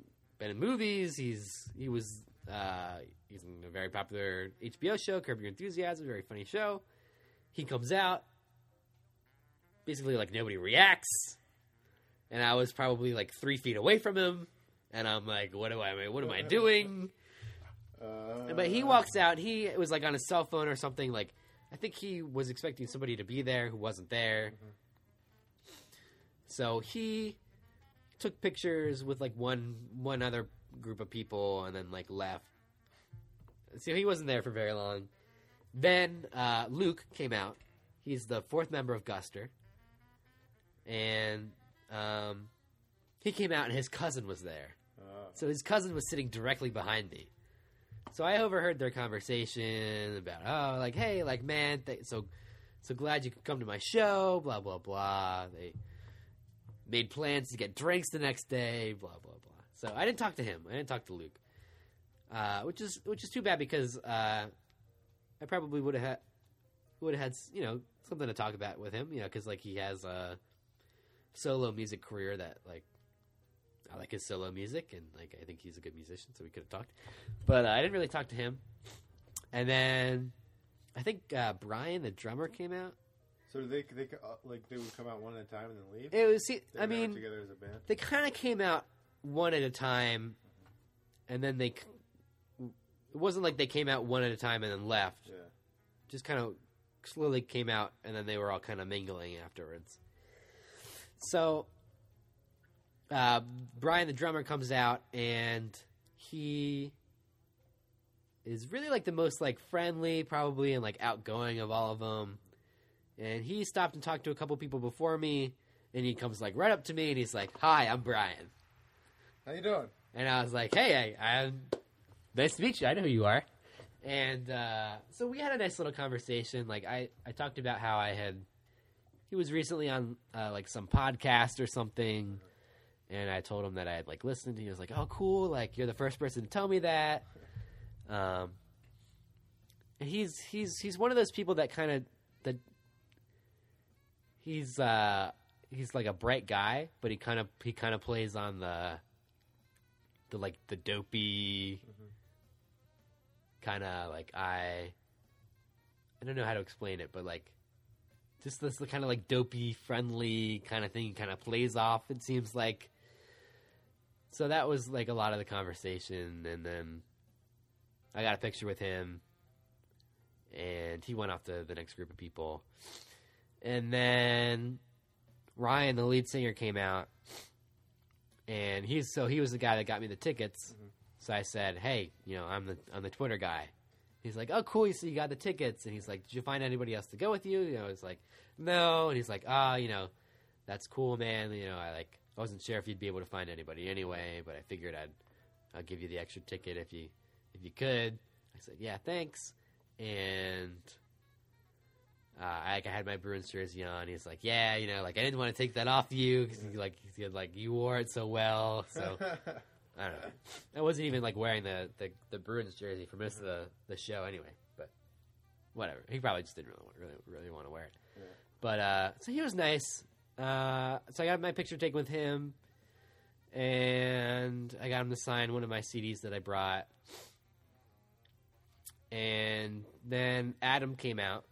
He's in a very popular HBO show, Curb Your Enthusiasm, a very funny show. he comes out. Basically, like, nobody reacts. And I was probably, like, 3 feet away from him. And I'm like, what am I doing? But he walks out. He was, like, on his cell phone or something. Like, I think he was expecting somebody to be there who wasn't there. Mm-hmm. So he took pictures with, like, one other group of people and then, like, left. So he wasn't there for very long. Then Luke came out. He's the 4th member of Guster. And he came out and his cousin was there. So his cousin was sitting directly behind me. So I overheard their conversation about, like, hey, like, man, so glad you could come to my show, blah, blah, blah. They made plans to get drinks the next day, blah, blah, blah. So I didn't talk to him. I didn't talk to Luke. Which is too bad because I probably would have had, you know, something to talk about with him, you know, because, like, he has a solo music career that, like, I like his solo music, and, like, I think he's a good musician, so we could have talked. But I didn't really talk to him. And then I think Brian, the drummer, came out. So they would come out one at a time and then leave? It was, They were never together as a band? they kind of came out one at a time, and then it wasn't like they came out one at a time and then left. Yeah. Just kind of slowly came out, and then they were all kind of mingling afterwards. So Brian, the drummer, comes out, and he is really, like, the most, like, friendly, probably, and, like, outgoing of all of them. And he stopped and talked to a couple people before me, and he comes, like, right up to me, and he's like, "Hi, I'm Brian." How you doing? And I was like, "Hey, I'm nice to meet you. I know who you are." And so we had a nice little conversation. Like, I talked about how he was recently on, like, some podcast or something, and I told him that I had, like, listened, and he was like, "Oh, cool, like, you're the first person to tell me that." And he's one of those people that kind of, that he's like a bright guy, but he kind of plays on the like, the dopey, kind of, like, I don't know how to explain it, but, like, just this kind of, like, dopey, friendly kind of thing he kind of plays off, it seems like. So that was, like, a lot of the conversation, and then I got a picture with him, and he went off to the next group of people. And then Ryan, the lead singer, came out, and he was the guy that got me the tickets. Mm-hmm. So I said, "Hey, you know, I'm the Twitter guy." He's like, "Oh, cool, so you got the tickets." And he's like, "Did you find anybody else to go with you?" You know, it's like, "No." And he's like, you know, "That's cool, man. You know, I wasn't sure if you'd be able to find anybody anyway, but I figured I'll give you the extra ticket if you could." I said, "Yeah, thanks." And I had my Bruins jersey on. He's like, "Yeah, you know, like, I didn't want to take that off you because you wore it so well." So I don't know. I wasn't even, like, wearing the Bruins jersey for most of the show anyway. But whatever. He probably just didn't really want to wear it. Yeah. But so he was nice. So I got my picture taken with him, and I got him to sign one of my CDs that I brought. And then Adam came out.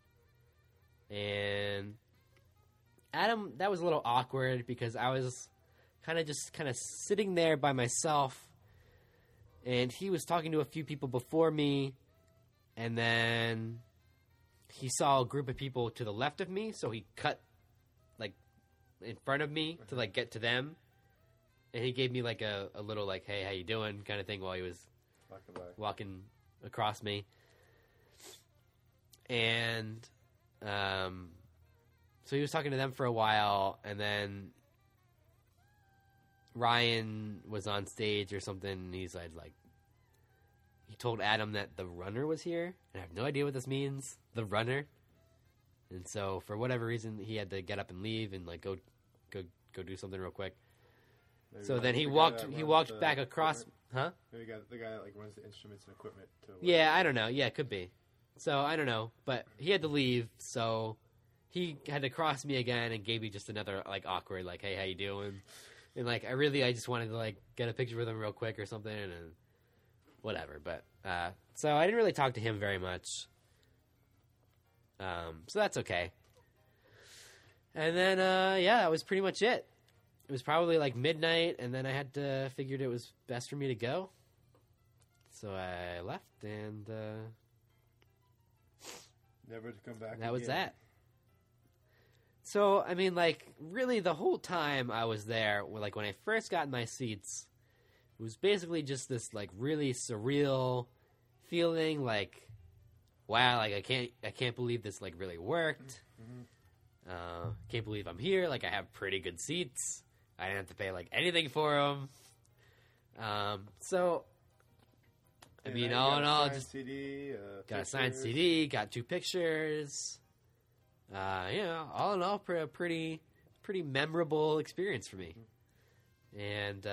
And Adam, that was a little awkward because I was kind of sitting there by myself, and he was talking to a few people before me, and then he saw a group of people to the left of me, so he cut, like, in front of me to, like, get to them, and he gave me, like, a little, like, "Hey, how you doing?" kind of thing while he was walking across me. And so he was talking to them for a while, and then Ryan was on stage or something, and he said, like, he told Adam that the runner was here, and I have no idea what this means, the runner. And so for whatever reason, he had to get up and leave and, like, go do something real quick. Maybe so then he walked back across, huh? Maybe the guy that, like, runs the instruments and equipment. Yeah, I don't know. Yeah, it could be. So I don't know, but he had to leave, so he had to cross me again and gave me just another, like, awkward, like, "Hey, how you doing?" And, like, I just wanted to, like, get a picture with him real quick or something, and whatever. But so I didn't really talk to him very much. So that's okay. And then, that was pretty much it. It was probably like midnight, and then I figured it was best for me to go. So I left, and Never to come back. that was again. that. So, I mean, like, really the whole time I was there, like, when I first got my seats, it was basically just this, like, really surreal feeling, like, wow, like, I can't believe this, like, really worked. Can't believe I'm here. Like, I have pretty good seats. I didn't have to pay, like, anything for them. So, I mean, all in all, just CD, got a signed pictures. CD, got 2 pictures. All in all, a pretty memorable experience for me. And,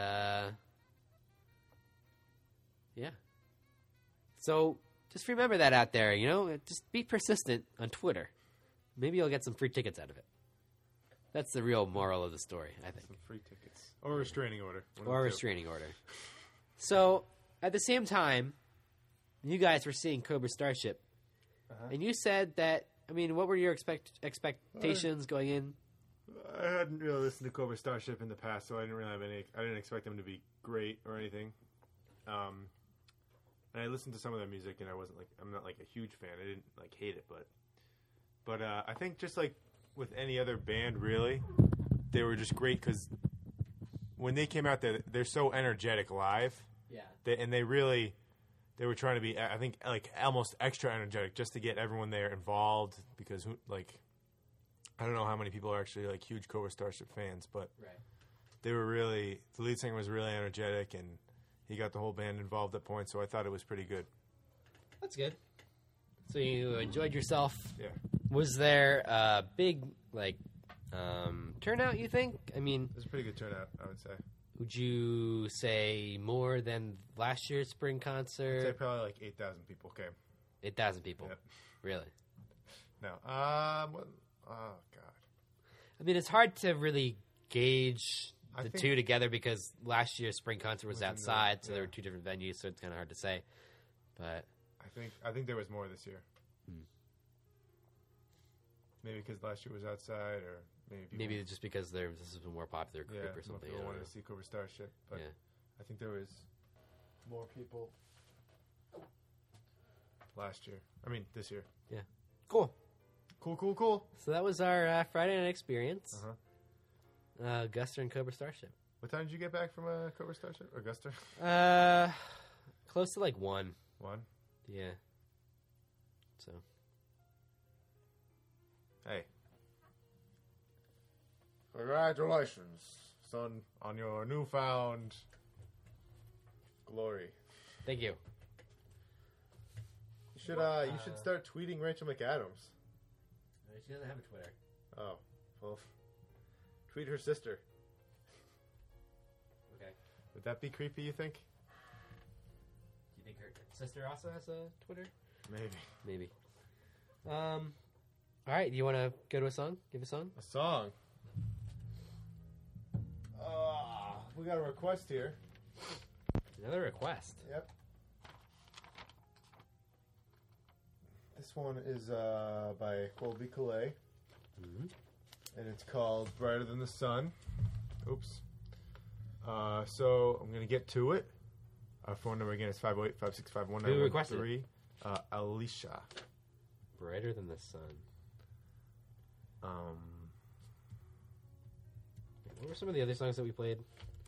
So, just remember that out there, just be persistent on Twitter. Maybe you'll get some free tickets out of it. That's the real moral of the story, I think. Some free tickets. Or a restraining order. One Or a of the two. restraining order. So, at the same time, you guys were seeing Cobra Starship. And you said that, I mean, what were your expectations going in? I hadn't really listened to Cobra Starship in the past, so I didn't really have any. I didn't expect them to be great or anything. And I listened to some of their music, and I'm not like a huge fan. I didn't like hate it, but I think just like with any other band, really, they were just great because when they came out, they're so energetic live. Yeah. And they were trying to be, I think, like almost extra energetic just to get everyone there involved because, like, I don't know how many people are actually like huge Cobra Starship fans, but they were really, the lead singer was really energetic and he got the whole band involved at points, so I thought it was pretty good. That's good. So you enjoyed yourself. Yeah. Was there a big, like, turnout, you think? I mean, It was a pretty good turnout, I would say. would you say more than last year's spring I'd say concert? probably like 8,000 people came. 8,000 people. Yep. Really? No. Oh, God. I mean, it's hard to really gauge I the think- two together because last year's spring concert was Was in the- outside, so there yeah. were 2 different venues, so it's kind of hard to say. But I think there was more this year. Hmm. Maybe because last year was outside, or maybe people, maybe just because this is a more popular group yeah, or more something. I people don't wanted know. to see Cobra Starship, but Yeah. I think there was more people last year. I mean, this year. Cool. Cool. So that was our Friday night experience. Uh-huh. Guster and Cobra Starship. What time did you get back from Cobra Starship or Guster? Close to like 1. 1. Yeah. So Hey. Congratulations, son, on your newfound glory. thank you. You should start tweeting Rachel McAdams. She doesn't have a Twitter. Oh, well, tweet her sister. Okay. Would that be creepy, you think? Do you think her sister also has a Twitter? Maybe. Maybe. All right. Do you want to go to a song? Give a song. A song. We got a request here. Another request. Yep. This one is by Colby Calais, Mm-hmm. and it's called Brighter Than the Sun. Oops. So I'm going to get to it. Our phone number again is 508-565-1913. Who requested Alicia. Brighter Than the Sun. What were some of the other songs that we played?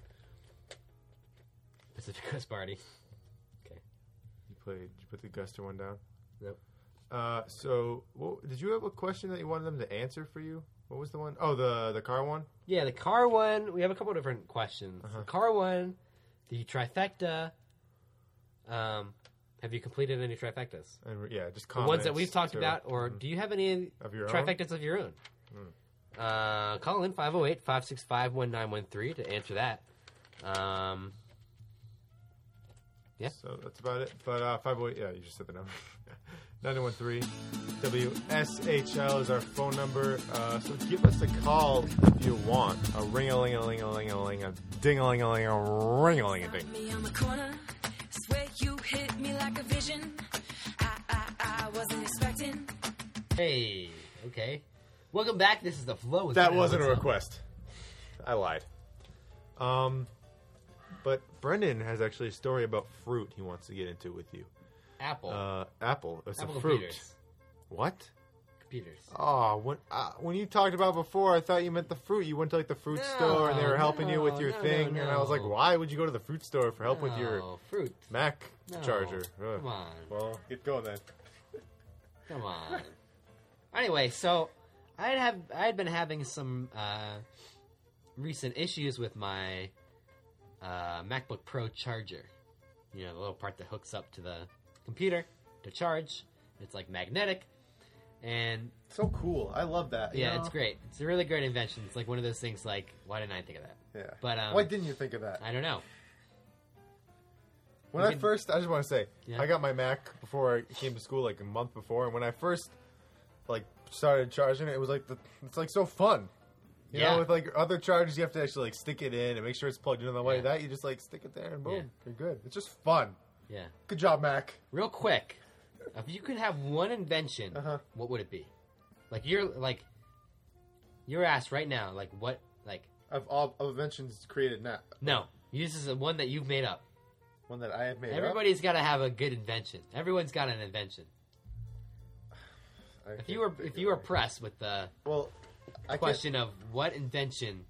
Pacific Coast Party. Okay. Did you put the Guster one down? Nope. So, did you have a question that you wanted them to answer for you? What was the one? Oh, the car one? Yeah, the car one. We have a couple different questions. Uh-huh. The car one, the trifecta. Have you completed any trifectas? And yeah, just The comments. ones that we've talked too. about, or do you have any Of your own? trifectas of your own? Call in 508-565-1913 to answer that. Yeah. So that's about it. But 508, yeah, you just said the number. 913 WSHL is our phone number. So give us a call if you want. A ring-a-ling-a-ling-a-ling-a-ling, a ding-a-ling-a-ling, a ring-a-ling-a-ding. Me on the corner, swear you hit me like a vision. I wasn't expecting. Hey, okay. Welcome back. This is the Flow. with That Brendan wasn't a Winslow. request. I lied. But Brendan has actually a story about fruit he wants to get into with you. Apple. Apple. It's Apple a fruit. computers. What? Computers. Oh, when you talked about before, I thought you meant the fruit. You went to like the fruit store and they were helping you with your thing, and I was like, no. why would you go to the fruit store for help with your No, fruit. Mac No. charger? Ugh. Come on. Well, get going then. Come on. Anyway, so I had been having some recent issues with my MacBook Pro charger. You know, the little part that hooks up to the computer to charge. It's like magnetic, and So cool. I love that. yeah, it's great. It's a really great invention. It's like one of those things. Like, why didn't I think of that? Yeah. But Why didn't you think of that? I don't know. When You I can- first, I just want to say, Yeah. I got my Mac before I came to school, like a month before, and when I first like started charging it, it was like it's like so fun. You Yeah. know, with like other chargers, you have to actually like stick it in and make sure it's plugged in the way. Yeah. That you just like stick it there and boom, Yeah. you're good. It's just fun. Yeah. Good job, Mac. Real quick, if you could have one invention, Uh-huh. what would it be? You're asked right now. Like what? Like Of all of inventions created now, no. Use this as one that you've made up. one that I have made up. Everybody's got to have a good invention. Everyone's got an invention. I If can't you were think of pressed with the well, I question of what invention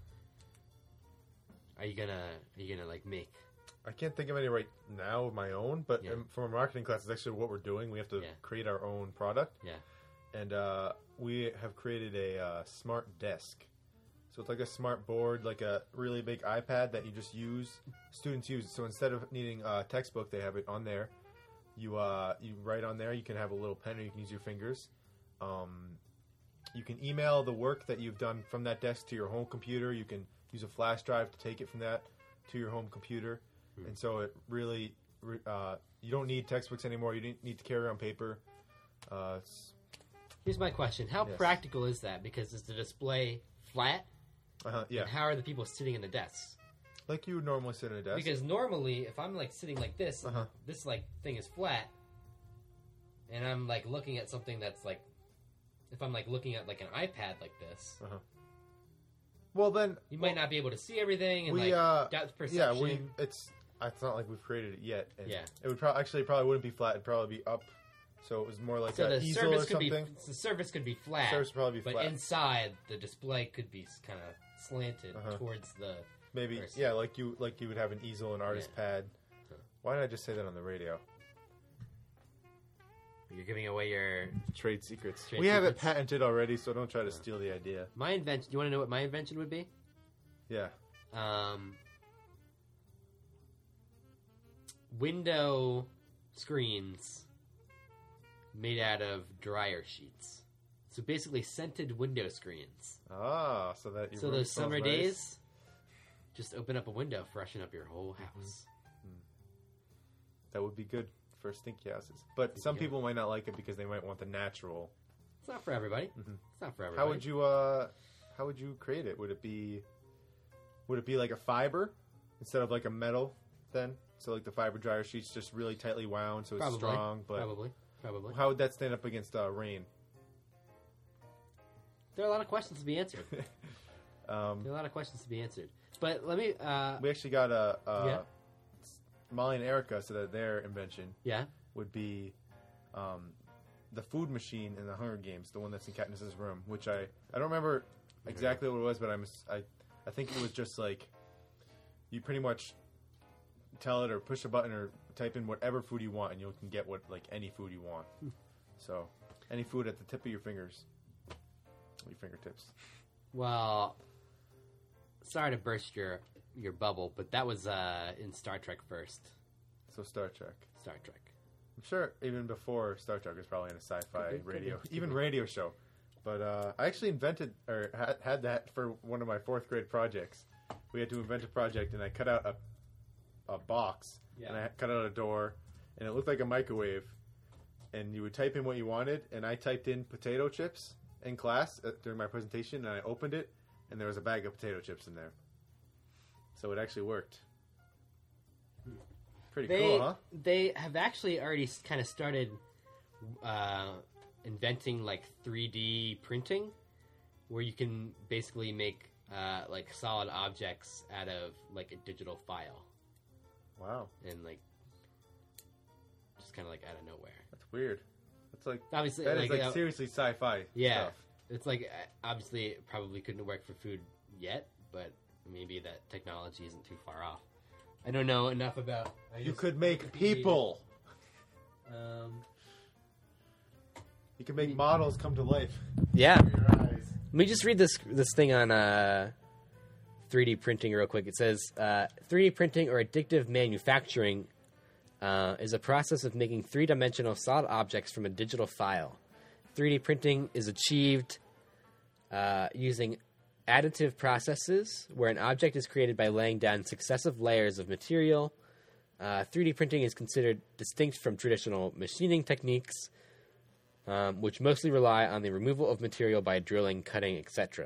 are you gonna like make? I can't think of any right now of my own, but Yeah. from a marketing class, it's actually what we're doing. We have to Yeah. create our own product. Yeah. And we have created a smart desk. So it's like a smart board, like a really big iPad that you just use. Students use. So instead of needing a textbook, they have it on there. You write on there. You can have a little pen, or you can use your fingers. You can email the work that you've done from that desk to your home computer. You can use a flash drive to take it from that to your home computer. And so it really, you don't need textbooks anymore. You don't need to carry around paper. Here's my question: how Yes. practical is that? Because is the display flat? Yeah, And how are the people sitting in the desks? like you would normally sit at a desk. Because normally, if I'm like sitting like this, Uh-huh. this like thing is flat, and I'm like looking at something that's like, if I'm like looking at like an iPad like this, Well, then you might not be able to see everything and we, like depth perception. it's not like we've created it yet. And Yeah. it would probably wouldn't be flat. It'd probably be up, so it was more like So an the easel or surface could be something. the surface could be flat, Surface would probably be but flat. inside the display could be kind of slanted Uh-huh. towards the. Maybe person. yeah, like you would have an easel, an artist Yeah. pad. Why did I just say that on the radio? You're giving away your Trade secrets. Trade we have it secrets? patented already, so don't try to steal the idea. my invention. You want to know what my invention would be? Yeah. Window screens made out of dryer sheets. So basically, scented window screens. Ah, so that your So room those smells summer nice. days, just open up a window, freshen up your whole house. That would be good for stinky houses. But some Yeah. people might not like it because they might want the natural. It's not for everybody. It's not for everybody. How would you create it? Would it be like a fiber instead of like a metal then? So like the fiber dryer sheets just really tightly wound so it's Probably. strong, but Probably. how would that stand up against rain? There are a lot of questions to be answered. There are a lot of questions to be answered. But let me. We actually got Yeah. Molly and Erica, so that their invention Yeah. would be the food machine in the Hunger Games, the one that's in Katniss's room, which I don't remember exactly what it was, but I think it was just like you pretty much tell it or push a button or type in whatever food you want, and you can get any food you want. So any food at the tip of your fingers, your fingertips. Well, sorry to burst your bubble, but that was in Star Trek first. So Star Trek. Star Trek. I'm sure even before Star Trek was probably in a sci-fi Could be, radio, could be. even radio show. But I actually invented or had that for one of my 4th grade projects. We had to invent a project, and I cut out a box, and I cut out a door, and it looked like a microwave. And you would type in what you wanted, and I typed in potato chips in class during my presentation, and I opened it, and there was a bag of potato chips in there. So it actually worked. Pretty cool, huh? They have actually already kind of started inventing like 3D printing, where you can basically make like solid objects out of like a digital file, Wow, and like just kind of like out of nowhere. that's weird. That's like Obviously, that is like you know, seriously sci-fi. yeah, stuff. it's like obviously it probably couldn't work for food yet, but maybe that technology isn't too far off. I don't know enough about. You could make people. You can make models come to life. Yeah. in your eyes. Let me just read this thing on 3D printing real quick. It says 3D printing or additive manufacturing is a process of making three-dimensional solid objects from a digital file. 3D printing is achieved using additive processes where an object is created by laying down successive layers of material. 3D printing is considered distinct from traditional machining techniques, which mostly rely on the removal of material by drilling, cutting, etc.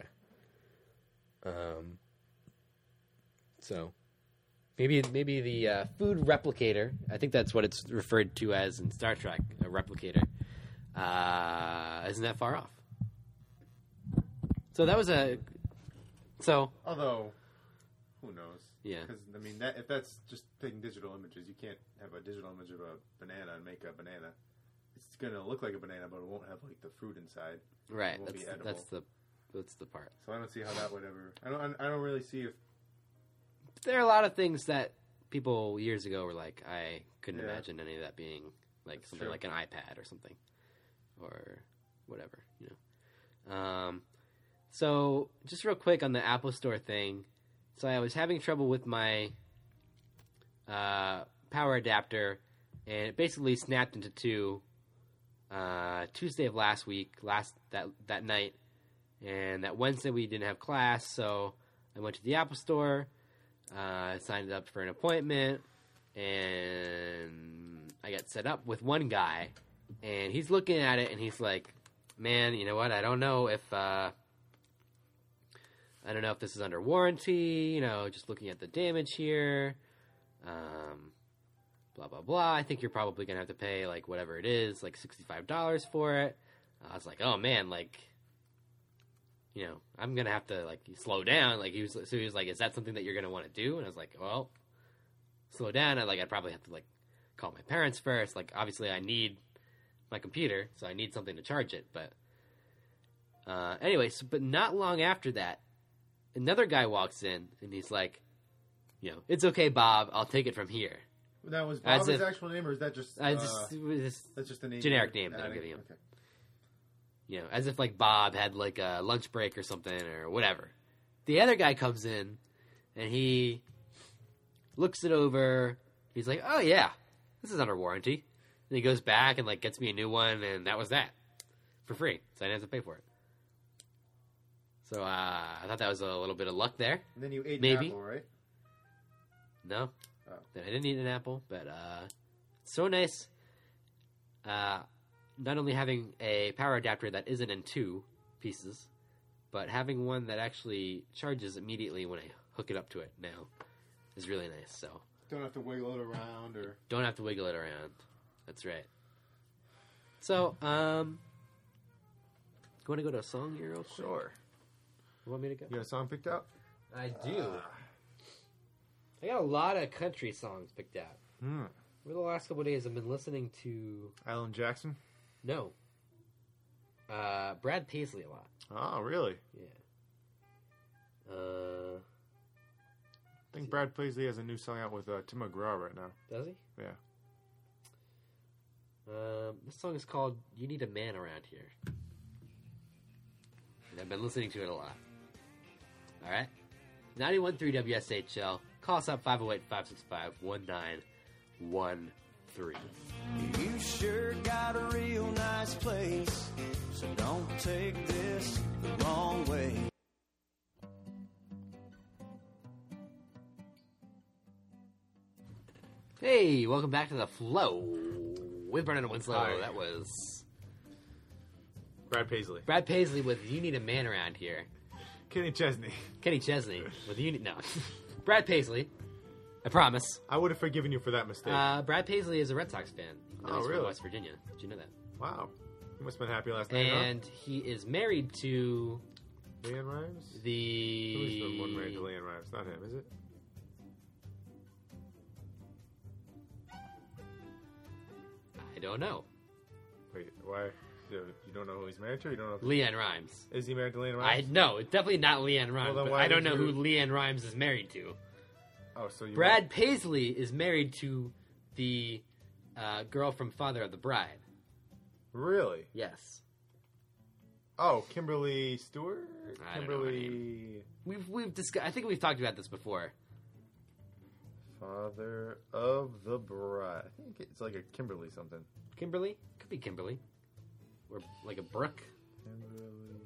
So maybe the food replicator, I think that's what it's referred to as in Star Trek, a replicator, isn't that far off. So that was Although, who knows? Yeah. Because I mean, if that's just taking digital images, you can't have a digital image of a banana and make a banana. It's gonna look like a banana, but it won't have like the fruit inside. right. It won't be edible. That's the part. So I don't see how that would ever. I don't really see if. There are a lot of things that people years ago were like, I couldn't Yeah. imagine any of that being like That's something true. like an iPad or something, or whatever, you know. So just real quick on the Apple Store thing. So I was having trouble with my power adapter, and it basically snapped into two. Tuesday of last week, that night, and that Wednesday we didn't have class, so I went to the Apple Store, signed up for an appointment, and I got set up with one guy, and he's looking at it, and he's like, "Man, you know what? I don't know if this is under warranty. You know, just looking at the damage here." Blah, blah, blah. I think you're probably going to have to pay, like, whatever it is, like $65 for it. I was like, oh, man, like, you know, I'm going to have to, like, slow down. Like, he was like, is that something that you're going to want to do? And I was like, well, slow down. I'd probably have to, like, call my parents first. Like, obviously, I need my computer, so I need something to charge it. But, but not long after that, another guy walks in, and he's like, you know, it's okay, Bob. I'll take it from here. That was As Bob's if- actual name, or is that just? It was That's just the name. generic you're name that I'm adding? giving him. Okay. You know, as if like Bob had like a lunch break or something or whatever. The other guy comes in and he looks it over. He's like, "Oh yeah, this is under warranty." And he goes back and like gets me a new one, and that was that for free. So I didn't have to pay for it. So I thought that was a little bit of luck there. And then you ate Maybe. an apple, right? No, Oh. I didn't eat an apple, but it's so nice. Not only having a power adapter that isn't in two pieces, but having one that actually charges immediately when I hook it up to it now is really nice. So Don't have to wiggle it around or. don't have to wiggle it around. That's right. So, you want to go to a song here real quick? Sure. You want me to go? You got a song picked out? I do. I got a lot of country songs picked out. Over the last couple of days, I've been listening to... Alan Jackson? No. Brad Paisley a lot. Oh, really? Yeah. I think Brad Paisley has a new song out with Tim McGraw right now. Does he? Yeah. This song is called You Need a Man Around Here. And I've been listening to it a lot. Alright? 91.3 WSHL. Call us up 508-565-1913. You sure got a real nice place, so don't take this the wrong way. Hey, welcome back to The Flow with Brennan and Winslow. Hi. That was Brad Paisley. Brad Paisley with You Need a Man Around Here. Kenny Chesney. Kenny Chesney with You Need... No. Brad Paisley. I promise. I would have forgiven you for that mistake. Brad Paisley is a Red Sox fan. Oh, He's really? from West Virginia. Did you know that? Wow. He must have been happy last night, and he is married to huh? Leanne Rimes? Who's the the one married to Leanne Rimes? Not him, is it? I don't know. Wait, why? You don't know who he's married to? You don't know if Leanne Rimes. Is he married to Leanne I Rimes? know it's definitely not Leanne Rimes, Well, then but why I don't would know you- who Leanne Rimes is married to. Oh, so you Brad Paisley is married to the girl from Father of the Bride. Really? Yes, Oh, Kimberly Stewart? I don't know her Kimberly... we've discussed. I think we've talked about this before. Father of the Bride. I think it's like a Kimberly something. Kimberly could be Kimberly, or like a Brooke. Kimberly...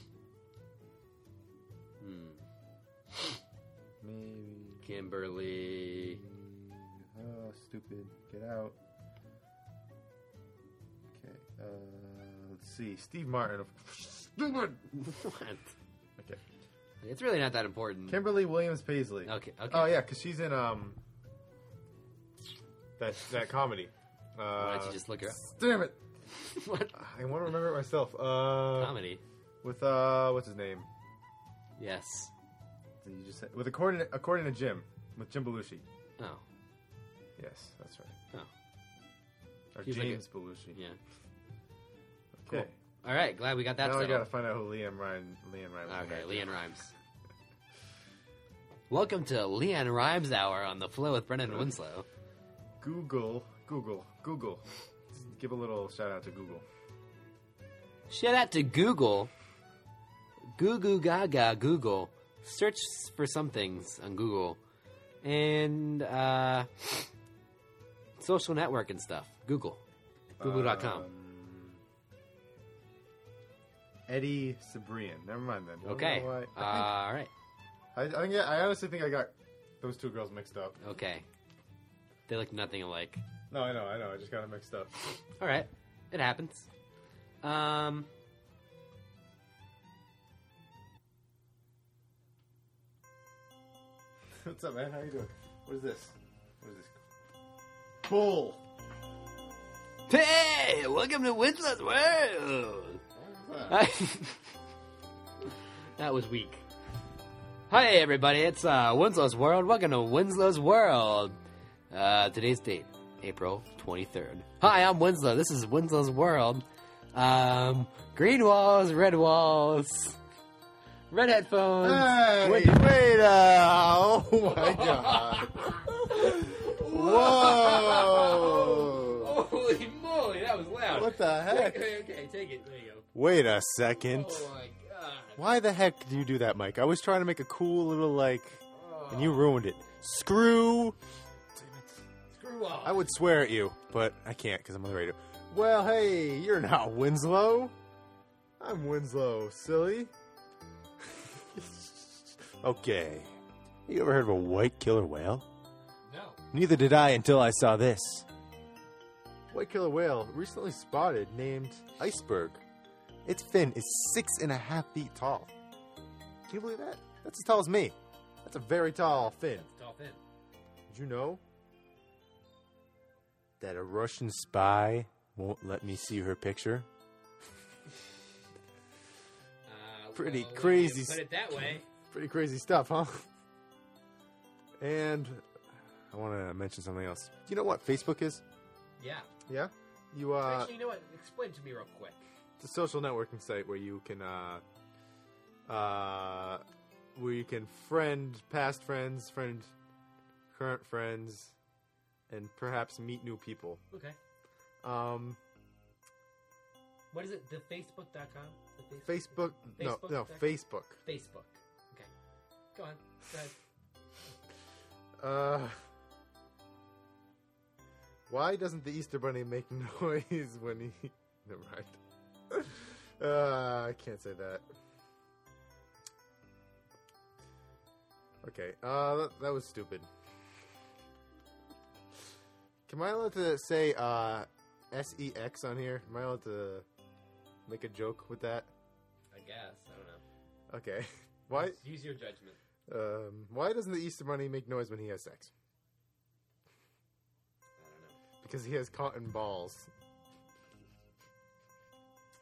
Maybe... Kimberly. Oh, stupid. Get out. Okay, let's see. Steve Martin. Stupid! What? Okay. It's really not that important. Kimberly Williams Paisley. Okay. Oh, yeah, because she's in, that comedy. Why don't you just look her up? Damn it! What? I want to remember it myself. Comedy. With, what's his name? Yes. Did you just say? With according to Jim. With Jim Belushi. Oh. Yes, that's right. Oh. Or He's like James Belushi. Yeah. Okay. All right. Glad we got that Now I settled. gotta find out who Leanne Rimes Okay, is. Leanne Rhymes. Welcome to Leanne Rhymes Hour on the Flow with Brennan and Winslow. Google. Just give a little shout out to Google. Shout out to Google. Goo goo gaga Google. Search for some things on Google. And social network and stuff. Google. Google.com. Eddie Cibrian. Never mind then. I don't Okay. know why. All right. I honestly think I got those two girls mixed up. Okay. They look nothing alike. No, I know. I just got them mixed up. All right. It happens. What's up, man? How you doing? What is this? Bull. Hey, welcome to Winslow's World. That was weak. Hi, everybody. It's Winslow's World. Welcome to Winslow's World. Today's date, April 23rd. Hi, I'm Winslow. This is Winslow's World. Green walls, red walls, red headphones. Hey, wait! Oh my god! Whoa! Holy moly, that was loud. What the heck? Okay, take it. There you go. Wait a second. Oh my god. Why the heck did you do that, Mike? I was trying to make a cool little and you ruined it. Screw Screw off. I would swear at you, but I can't because I'm on the radio. Well, hey, you're not Winslow. I'm Winslow, silly. Okay. You ever heard of a white killer whale? No. Neither did I until I saw this. White killer whale recently spotted named Iceberg. Its fin is 6.5 feet tall. Can you believe that? That's as tall as me. That's a very tall fin. Tall fin. Did you know that a Russian spy won't let me see her picture? Pretty crazy. Put it that way. Pretty crazy stuff, huh? And I want to mention something else. Do you know what Facebook is? Yeah. Yeah? You Actually, you know what? Explain it to me real quick. it's a social networking site where you can friend past friends, friend current friends, and perhaps meet new people. Okay. What is it? The Facebook.com? Facebook. No, Facebook? Facebook. Facebook. Okay. Go on. Go ahead. Why doesn't the Easter Bunny make noise when he... Never mind. I can't say that. Okay, that was stupid. Am I allowed to say, SEX on here? Am I allowed to make a joke with that? I guess. I don't know. Okay. Why? Use your judgment. Why doesn't the Easter Bunny make noise when he has sex? I don't know. Because he has cotton balls.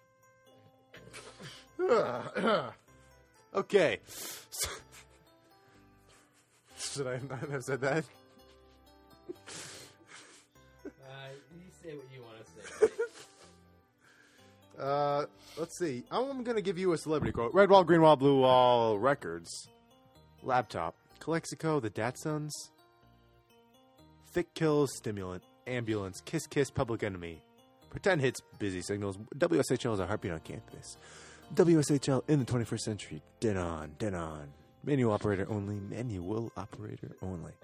Okay. Should I not have said that? You say what you want to say. Let's see. I'm going to give you a celebrity quote. Red Wall, Green Wall, Blue Wall Records. Laptop. Calexico, the Datsuns. Thick Kills, Stimulant. Ambulance. Kiss Kiss, Public Enemy. Pretend Hits, Busy Signals. WSHL is a heartbeat on campus. WSHL in the 21st century. Dead on, dead on. Manual operator only. Manual operator only.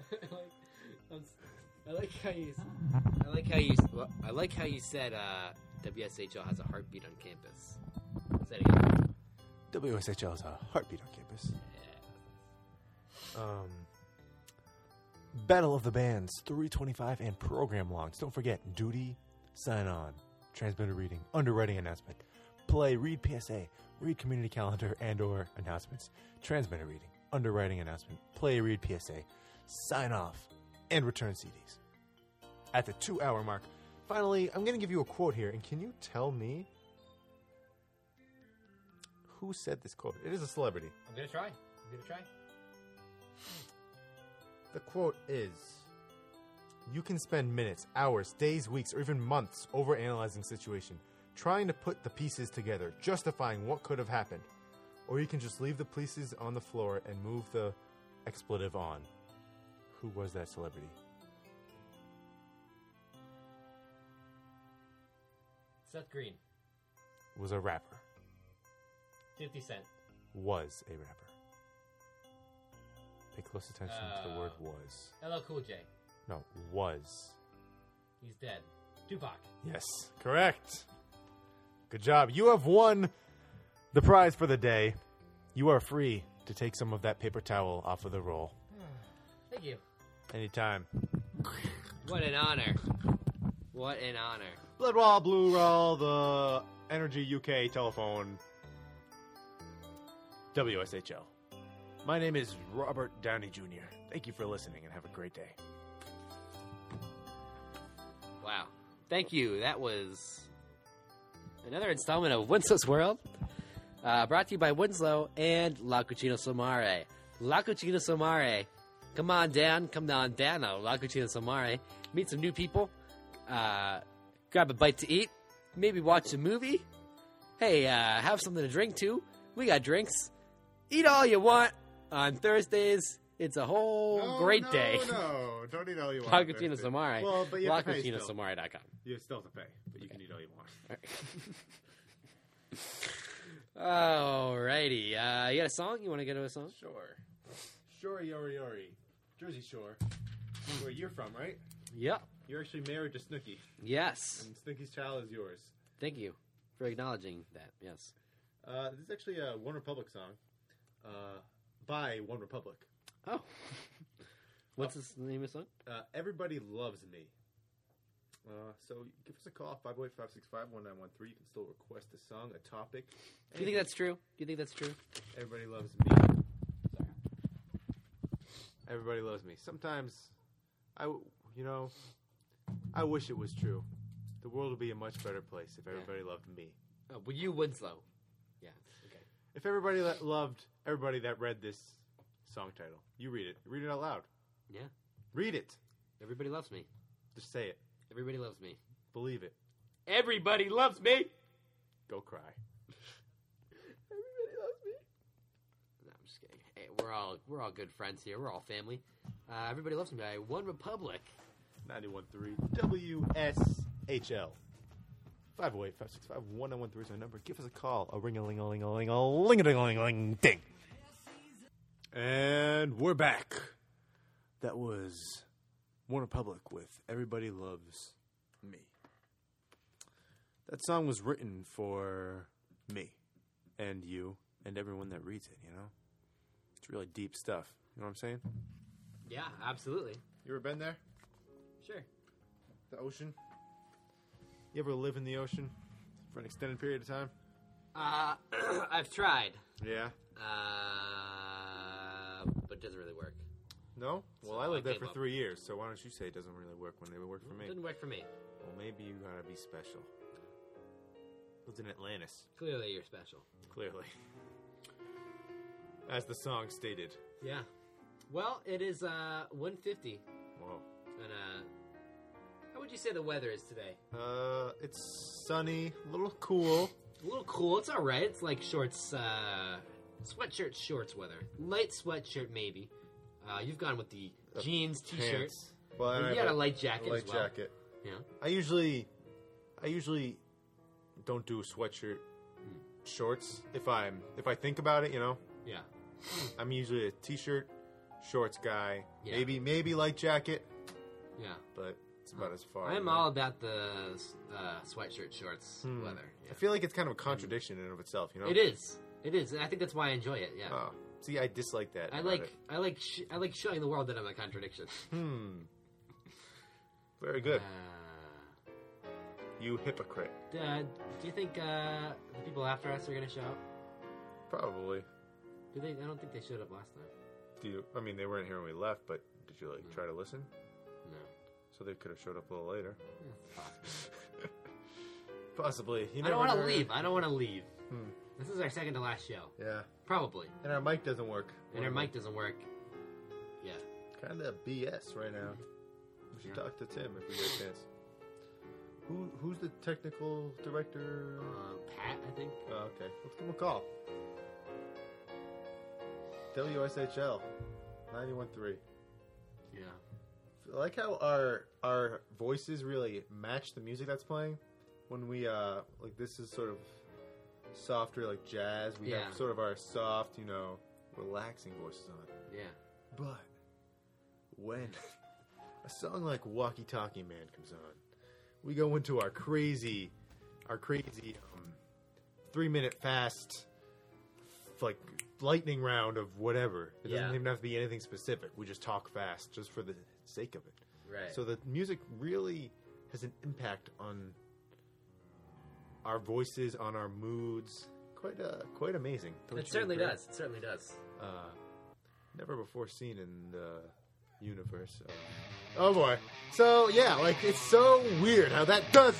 I like how you said WSHL has a heartbeat on campus. Say it again. WSHL is a heartbeat on campus. Battle of the Bands, 325 and program logs. Don't forget, duty, sign on, transmitter reading, underwriting announcement, play, read PSA, read community calendar and or announcements, transmitter reading, underwriting announcement, play, read PSA, sign off, and return CDs. At the 2-hour mark, finally, I'm going to give you a quote here, and can you tell me who said this quote? It is a celebrity. I'm gonna try. The quote is, "You can spend minutes, hours, days, weeks, or even months overanalyzing situation, trying to put the pieces together, justifying what could have happened. Or you can just leave the pieces on the floor and move the expletive on." Who was that celebrity? Seth Green. Was a rapper. 50 Cent. Was a rapper. Pay close attention to the word was. LL Cool J. No, was. He's dead. Tupac. Yes, correct. Good job. You have won the prize for the day. You are free to take some of that paper towel off of the roll. Thank you. Anytime. What an honor. What an honor. Blood Wall, Blue Wall, the Energy UK telephone. WSHL. My name is Robert Downey Jr. Thank you for listening and have a great day. Wow. Thank you. That was another installment of Winslow's World. Brought to you by Winslow and La Cucina Somare. La Cucina Somare. Come on down to La Cucina Somare. Meet some new people. Grab a bite to eat. Maybe watch a movie. Hey, have something to drink too. We got drinks. Eat all you want. On Thursdays, it's a whole great day. No, don't eat all you want. La Cucina Somare. Well, but you have to pay still. LaCucinaSomare.com. You still have to pay, but you can eat all you want. Alrighty. You got a song? You want to go to a song? Sure. Sure, Yori. Jersey Shore. Where you're from, right? Yep. You're actually married to Snooki. Yes. And Snooki's child is yours. Thank you for acknowledging that. Yes. This is actually a One Republic song. By One Republic. Oh. What's the name of the song? Everybody Loves Me. So give us a call, 508-565-1913. You can still request a song, a topic. Do you think that's true? Everybody Loves Me. Sorry. Everybody Loves Me. Sometimes, I wish it was true. The world would be a much better place if everybody loved me. Oh, well, you Winslow. Yeah. Okay. If everybody that loved everybody that read this song title, you read it. Read it out loud. Yeah. Read it. Everybody loves me. Just say it. Everybody loves me. Believe it. Everybody loves me. Go cry. Everybody loves me. No, I'm just kidding. Hey, we're all good friends here. We're all family. Everybody loves me by One Republic. 91.3 WSHL. 508-565-1913 is our number. Give us a call. A ring-a-ling-a-ling-a-ling-a-ling-a-ling-a-ling ding. And we're back. That was One Republic with Everybody Loves Me. That song was written for me and you and everyone that reads it, you know? It's really deep stuff. You know what I'm saying? Yeah, absolutely. You ever been there? Sure. The ocean? You ever live in the ocean for an extended period of time? I've tried. Yeah. But it doesn't really work. No? Well, So I lived I there gave for up. 3 years, so why don't you say it doesn't really work when it would work for me? It didn't work for me. Well, maybe you gotta be special. Lives in Atlantis, Clearly, you're special. clearly. As the song stated. Yeah. Well, it is 1:50, Whoa. and how would you say the weather is today? It's sunny, a little cool. A little cool. It's all right. It's like shorts, sweatshirt, shorts weather. Light sweatshirt, maybe. You've gone with the jeans, t-shirt. Pants. Well, and You I got have a light jacket light as well. jacket. Yeah. I usually don't do sweatshirt shorts if I think about it, you know. Yeah. I'm usually a t-shirt, shorts guy. Yeah. Maybe light jacket, Yeah. but it's about as far. I'm you know? all about the sweatshirt, shorts weather. Yeah. I feel like it's kind of a contradiction in and of itself, you know. It is. It is. And I think that's why I enjoy it. Yeah. Oh, see, I dislike that. I about like. it. I like showing the world that I'm a contradiction. Very good. Uh, You hypocrite. do you think the people after us are gonna show up? Probably. Do they? I don't think they showed up last time. Do you? I mean, they weren't here when we left, but did you try to listen? No. So they could have showed up a little later. It's possible. Possibly. You I don't want to never know. leave. I don't want to leave. This is our second to last show. Yeah. Probably. And our mic doesn't work. And our mic doesn't work. Yeah. Kind of BS right now. We should talk to Tim if we get a chance. Who's the technical director? Pat, I think. Oh, okay. Let's give him a call. WSHL 91.3. Yeah. I like how our voices really match the music that's playing. When we like this is sort of softer, like jazz. We Yeah. have sort of our soft, you know, relaxing voices on. Yeah. But when a song like Walkie Talkie Man comes on, we go into our crazy 3-minute fast, like lightning round of whatever. It doesn't Yeah. even have to be anything specific. We just talk fast just for the sake of it. Right. So the music really has an impact on our voices, on our moods. Quite amazing. Don't it you certainly agree? does. It certainly does. Never before seen in the universe. Oh boy. So yeah, like it's so weird how that does.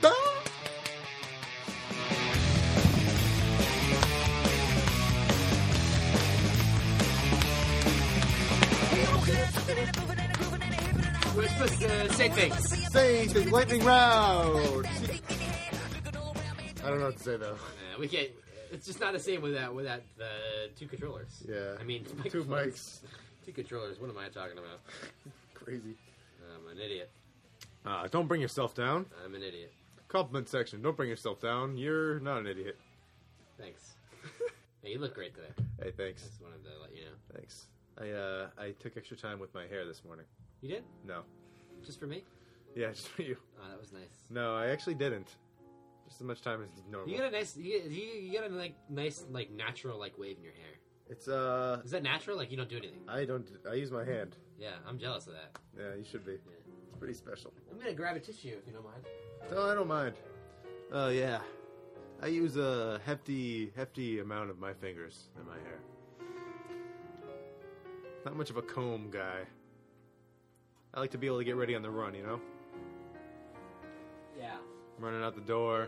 We're supposed to say things. Say the lightning round. I don't know what to say though. We can't. It's just not the same without two controllers. Yeah. I mean, Two microphones. mics. Two controllers. What am I talking about? Crazy. I'm an idiot. Don't bring yourself down. I'm an idiot. Compliment section. Don't bring yourself down. You're not an idiot. Thanks. Hey, you look great today. Hey, thanks. Just wanted to let you know. Thanks. I took extra time with my hair this morning. You did? No. Just for me? Yeah, just for you. Oh, that was nice. No, I actually didn't. Just as much time as normal. You got a nice, you got a nice natural wave in your hair. It's Is that natural? Like you don't do anything? I use my hand. Yeah, I'm jealous of that. Yeah, you should be. It's pretty special. I'm gonna grab a tissue if you don't mind. No, I don't mind. Oh yeah. I use a hefty amount of my fingers in my hair. Not much of a comb guy. I like to be able to get ready on the run, you know? Yeah. Running out the door.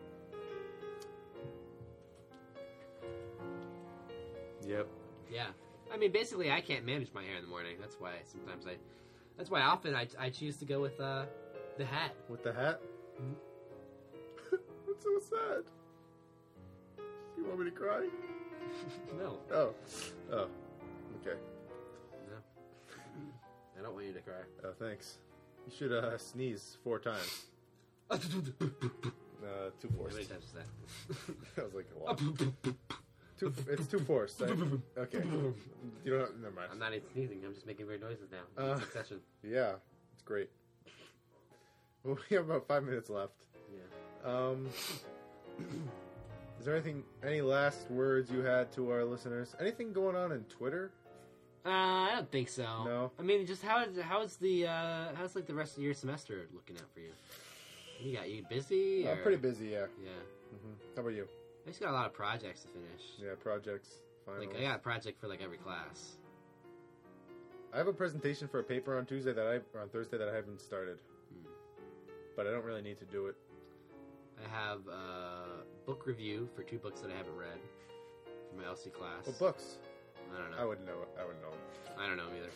Yep. Yeah. I mean, basically, I can't manage my hair in the morning. That's why sometimes That's why often I choose to go with the hat. With the hat? That's so sad. You want me to cry? No. Oh. Oh. Okay. No. I don't want you to cry. Oh, thanks. You should sneeze 4 times. How 2 forced. many times is that? That was like a lot. It's 2 forced. Okay. You don't. Never mind. I'm not even sneezing. I'm just making weird noises now. In succession. Yeah, it's great. Well, we have about 5 minutes left. Yeah. Is there any last words you had to our listeners? Anything going on in Twitter? I don't think so. No? I mean, just how's the rest of your semester looking out for you? You busy? I'm or- pretty busy, yeah. Yeah. How about you? I just got a lot of projects to finish. Yeah, projects, finals. Like I got a project for every class. I have a presentation for a paper on Thursday that I haven't started. But I don't really need to do it. I have book review for 2 books that I haven't read for my LC class. What books? I don't know. I wouldn't know. I wouldn't know. I don't know either.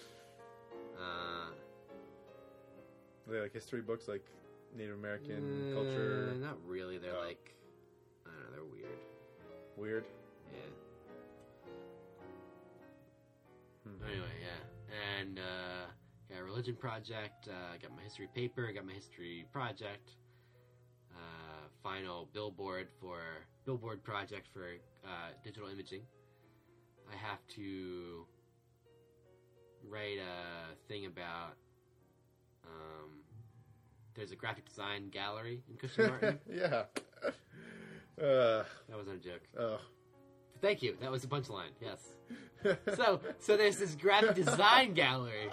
Are they like history books, like Native American culture? Not really. They're Oh. like, I don't know. They're weird. Weird. Yeah. Hmm. Anyway, yeah. And got a religion project. Got my history paper. Got my history project. Final billboard project for digital imaging. I have to write a thing about. There's a graphic design gallery in Cushing Norton. Yeah. That wasn't a joke. Oh. Thank you. That was the punchline. Yes. So there's this graphic design gallery.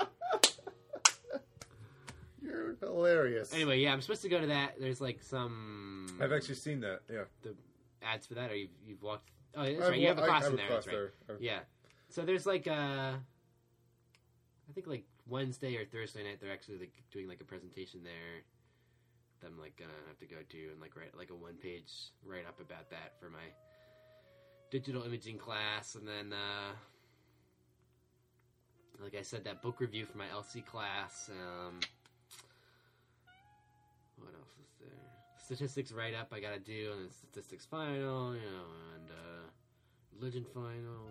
You're hilarious. Anyway, yeah, I'm supposed to go to that. There's like some I've actually seen that. Yeah. the ads for that, or you've walked. Oh, that's right. You have a class in there. That's right. Yeah. So there's like I think like Wednesday or Thursday night they're actually like doing like a presentation there. That I'm like gonna have to go to and like write like a 1-page write up about that for my digital imaging class, and then like I said, that book review for my LC class. What else is there? Statistics write up I gotta do, and then statistics final, and religion final,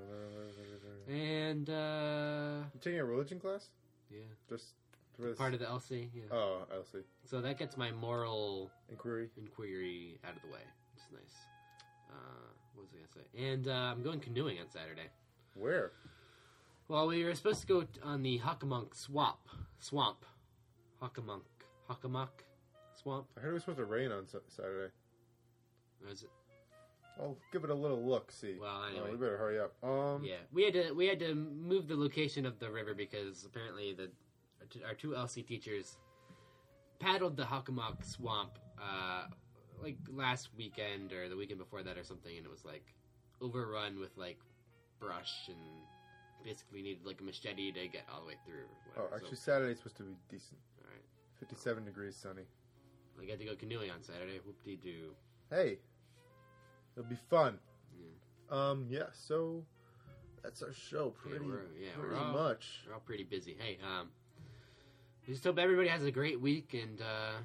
and You taking a religion class? yeah, Just for this? part of the LC. Yeah. Oh, I see. So that gets my moral Inquiry. inquiry out of the way, which is nice. What was I gonna say? And I'm going canoeing on Saturday. Where? Well, we were supposed to go on the Hockomock Swamp. Hockomock Swamp. I heard it was supposed to rain on Saturday. Was it? I'll give it a little look. See. Well, anyway. We better hurry up. Yeah, we had to move the location of the river because apparently our 2 LC teachers paddled the Hockomock Swamp like last weekend or the weekend before that or something, and it was like overrun with like brush and basically needed like a machete to get all the way through. Or Oh, whatever. actually, So, Saturday's supposed to be decent. all right. 57 degrees, sunny. I got to go canoeing on Saturday. Whoop-de-doo. Hey, it'll be fun. Yeah. Yeah. So that's our show. Pretty we're all- much. We're all pretty busy. Hey, I just hope everybody has a great week, and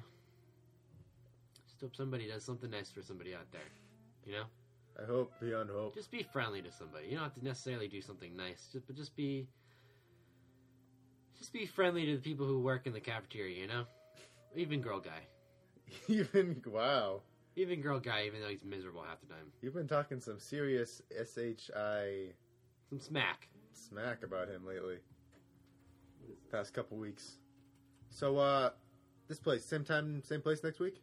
just hope somebody does something nice for somebody out there. You know, I hope beyond hope. just be friendly to somebody. You don't have to necessarily do something nice, but just be friendly to the people who work in the cafeteria. You know, even girl guy, Even wow, even girl guy, even though he's miserable half the time. you've been talking some serious SHI Some smack. smack about him lately. Past couple weeks. So this place, same time, same place next week.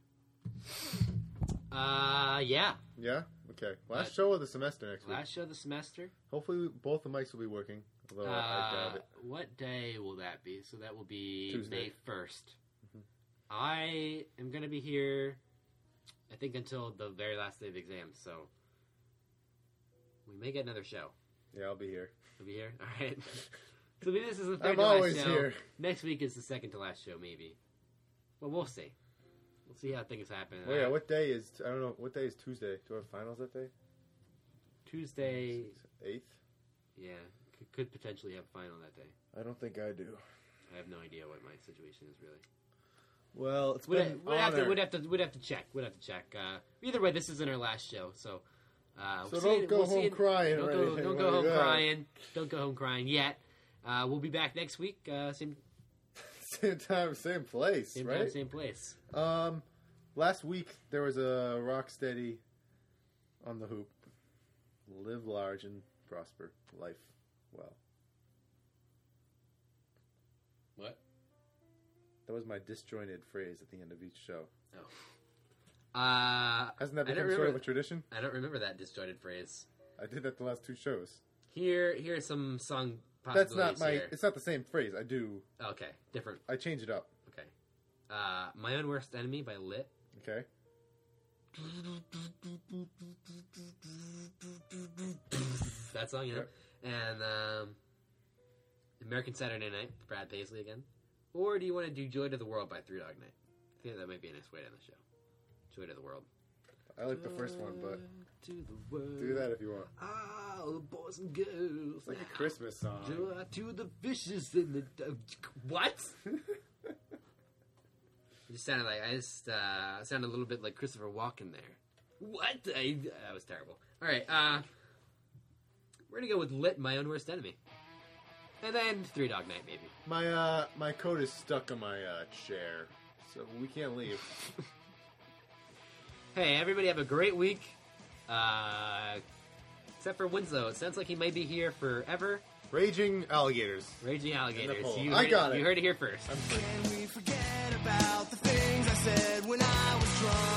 Yeah. Yeah. Okay. Last But- show of the semester next week. Last show of the semester. Hopefully, both the mics will be working. Although I doubt it. What day will that be? So that will be Tuesday. May 1st. Mhm. I am going to be here, I think, until the very last day of exams. So we may get another show. Yeah, I'll be here. You'll be here? All right. So maybe this is the third I'm to last always show. here. Next week is the second to last show, maybe. Well, we'll see. We'll see how things happen. Oh yeah, what day is? I don't know. What day is Tuesday? Do we have finals that day? Tuesday, 8th. yeah, could potentially have a final that day. I don't think I do. I have no idea what my situation is really. Well, it's We'd been have to honor. check. We'd have to check. Either way, this isn't our last show, so. So don't go home crying Don't or go, anything don't go like home that. crying. Don't go home crying yet. We'll be back next week. Same Same time, same place, time, right? same place. Last week there was a Rocksteady on the hoop. Live large and prosper. Life well. What? That was my disjointed phrase at the end of each show. Hasn't that I don't become sort of remember- a tradition? I don't remember that disjointed phrase. I did that the last 2 shows. Here's some song That's possibilities not my. here. It's not the same phrase. Okay, different. I change it up. Okay. My Own Worst Enemy by Lit. Okay. That song, you know. Yep. And American Saturday Night, Brad Paisley again. Or do you want to do Joy to the World by Three Dog Night? I think that might be a nice way to end the show. Joy to the World. I like the first one, but To the world. do that if you want. All the boys and girls. It's like a Christmas song. To the fishes in the... What? It just sounded like... sounded a little bit like Christopher Walken there. What? That was terrible. All right, we're going to go with Lit, My Own Worst Enemy. And then Three Dog Night, maybe. My coat is stuck on my chair, so we can't leave. Hey, everybody have a great week. Except for Winslow. It sounds like he might be here forever. Raging alligators. Raging alligators. In the pool. You I heard got it. You heard it here first. Can we forget about the things I said when I was drunk?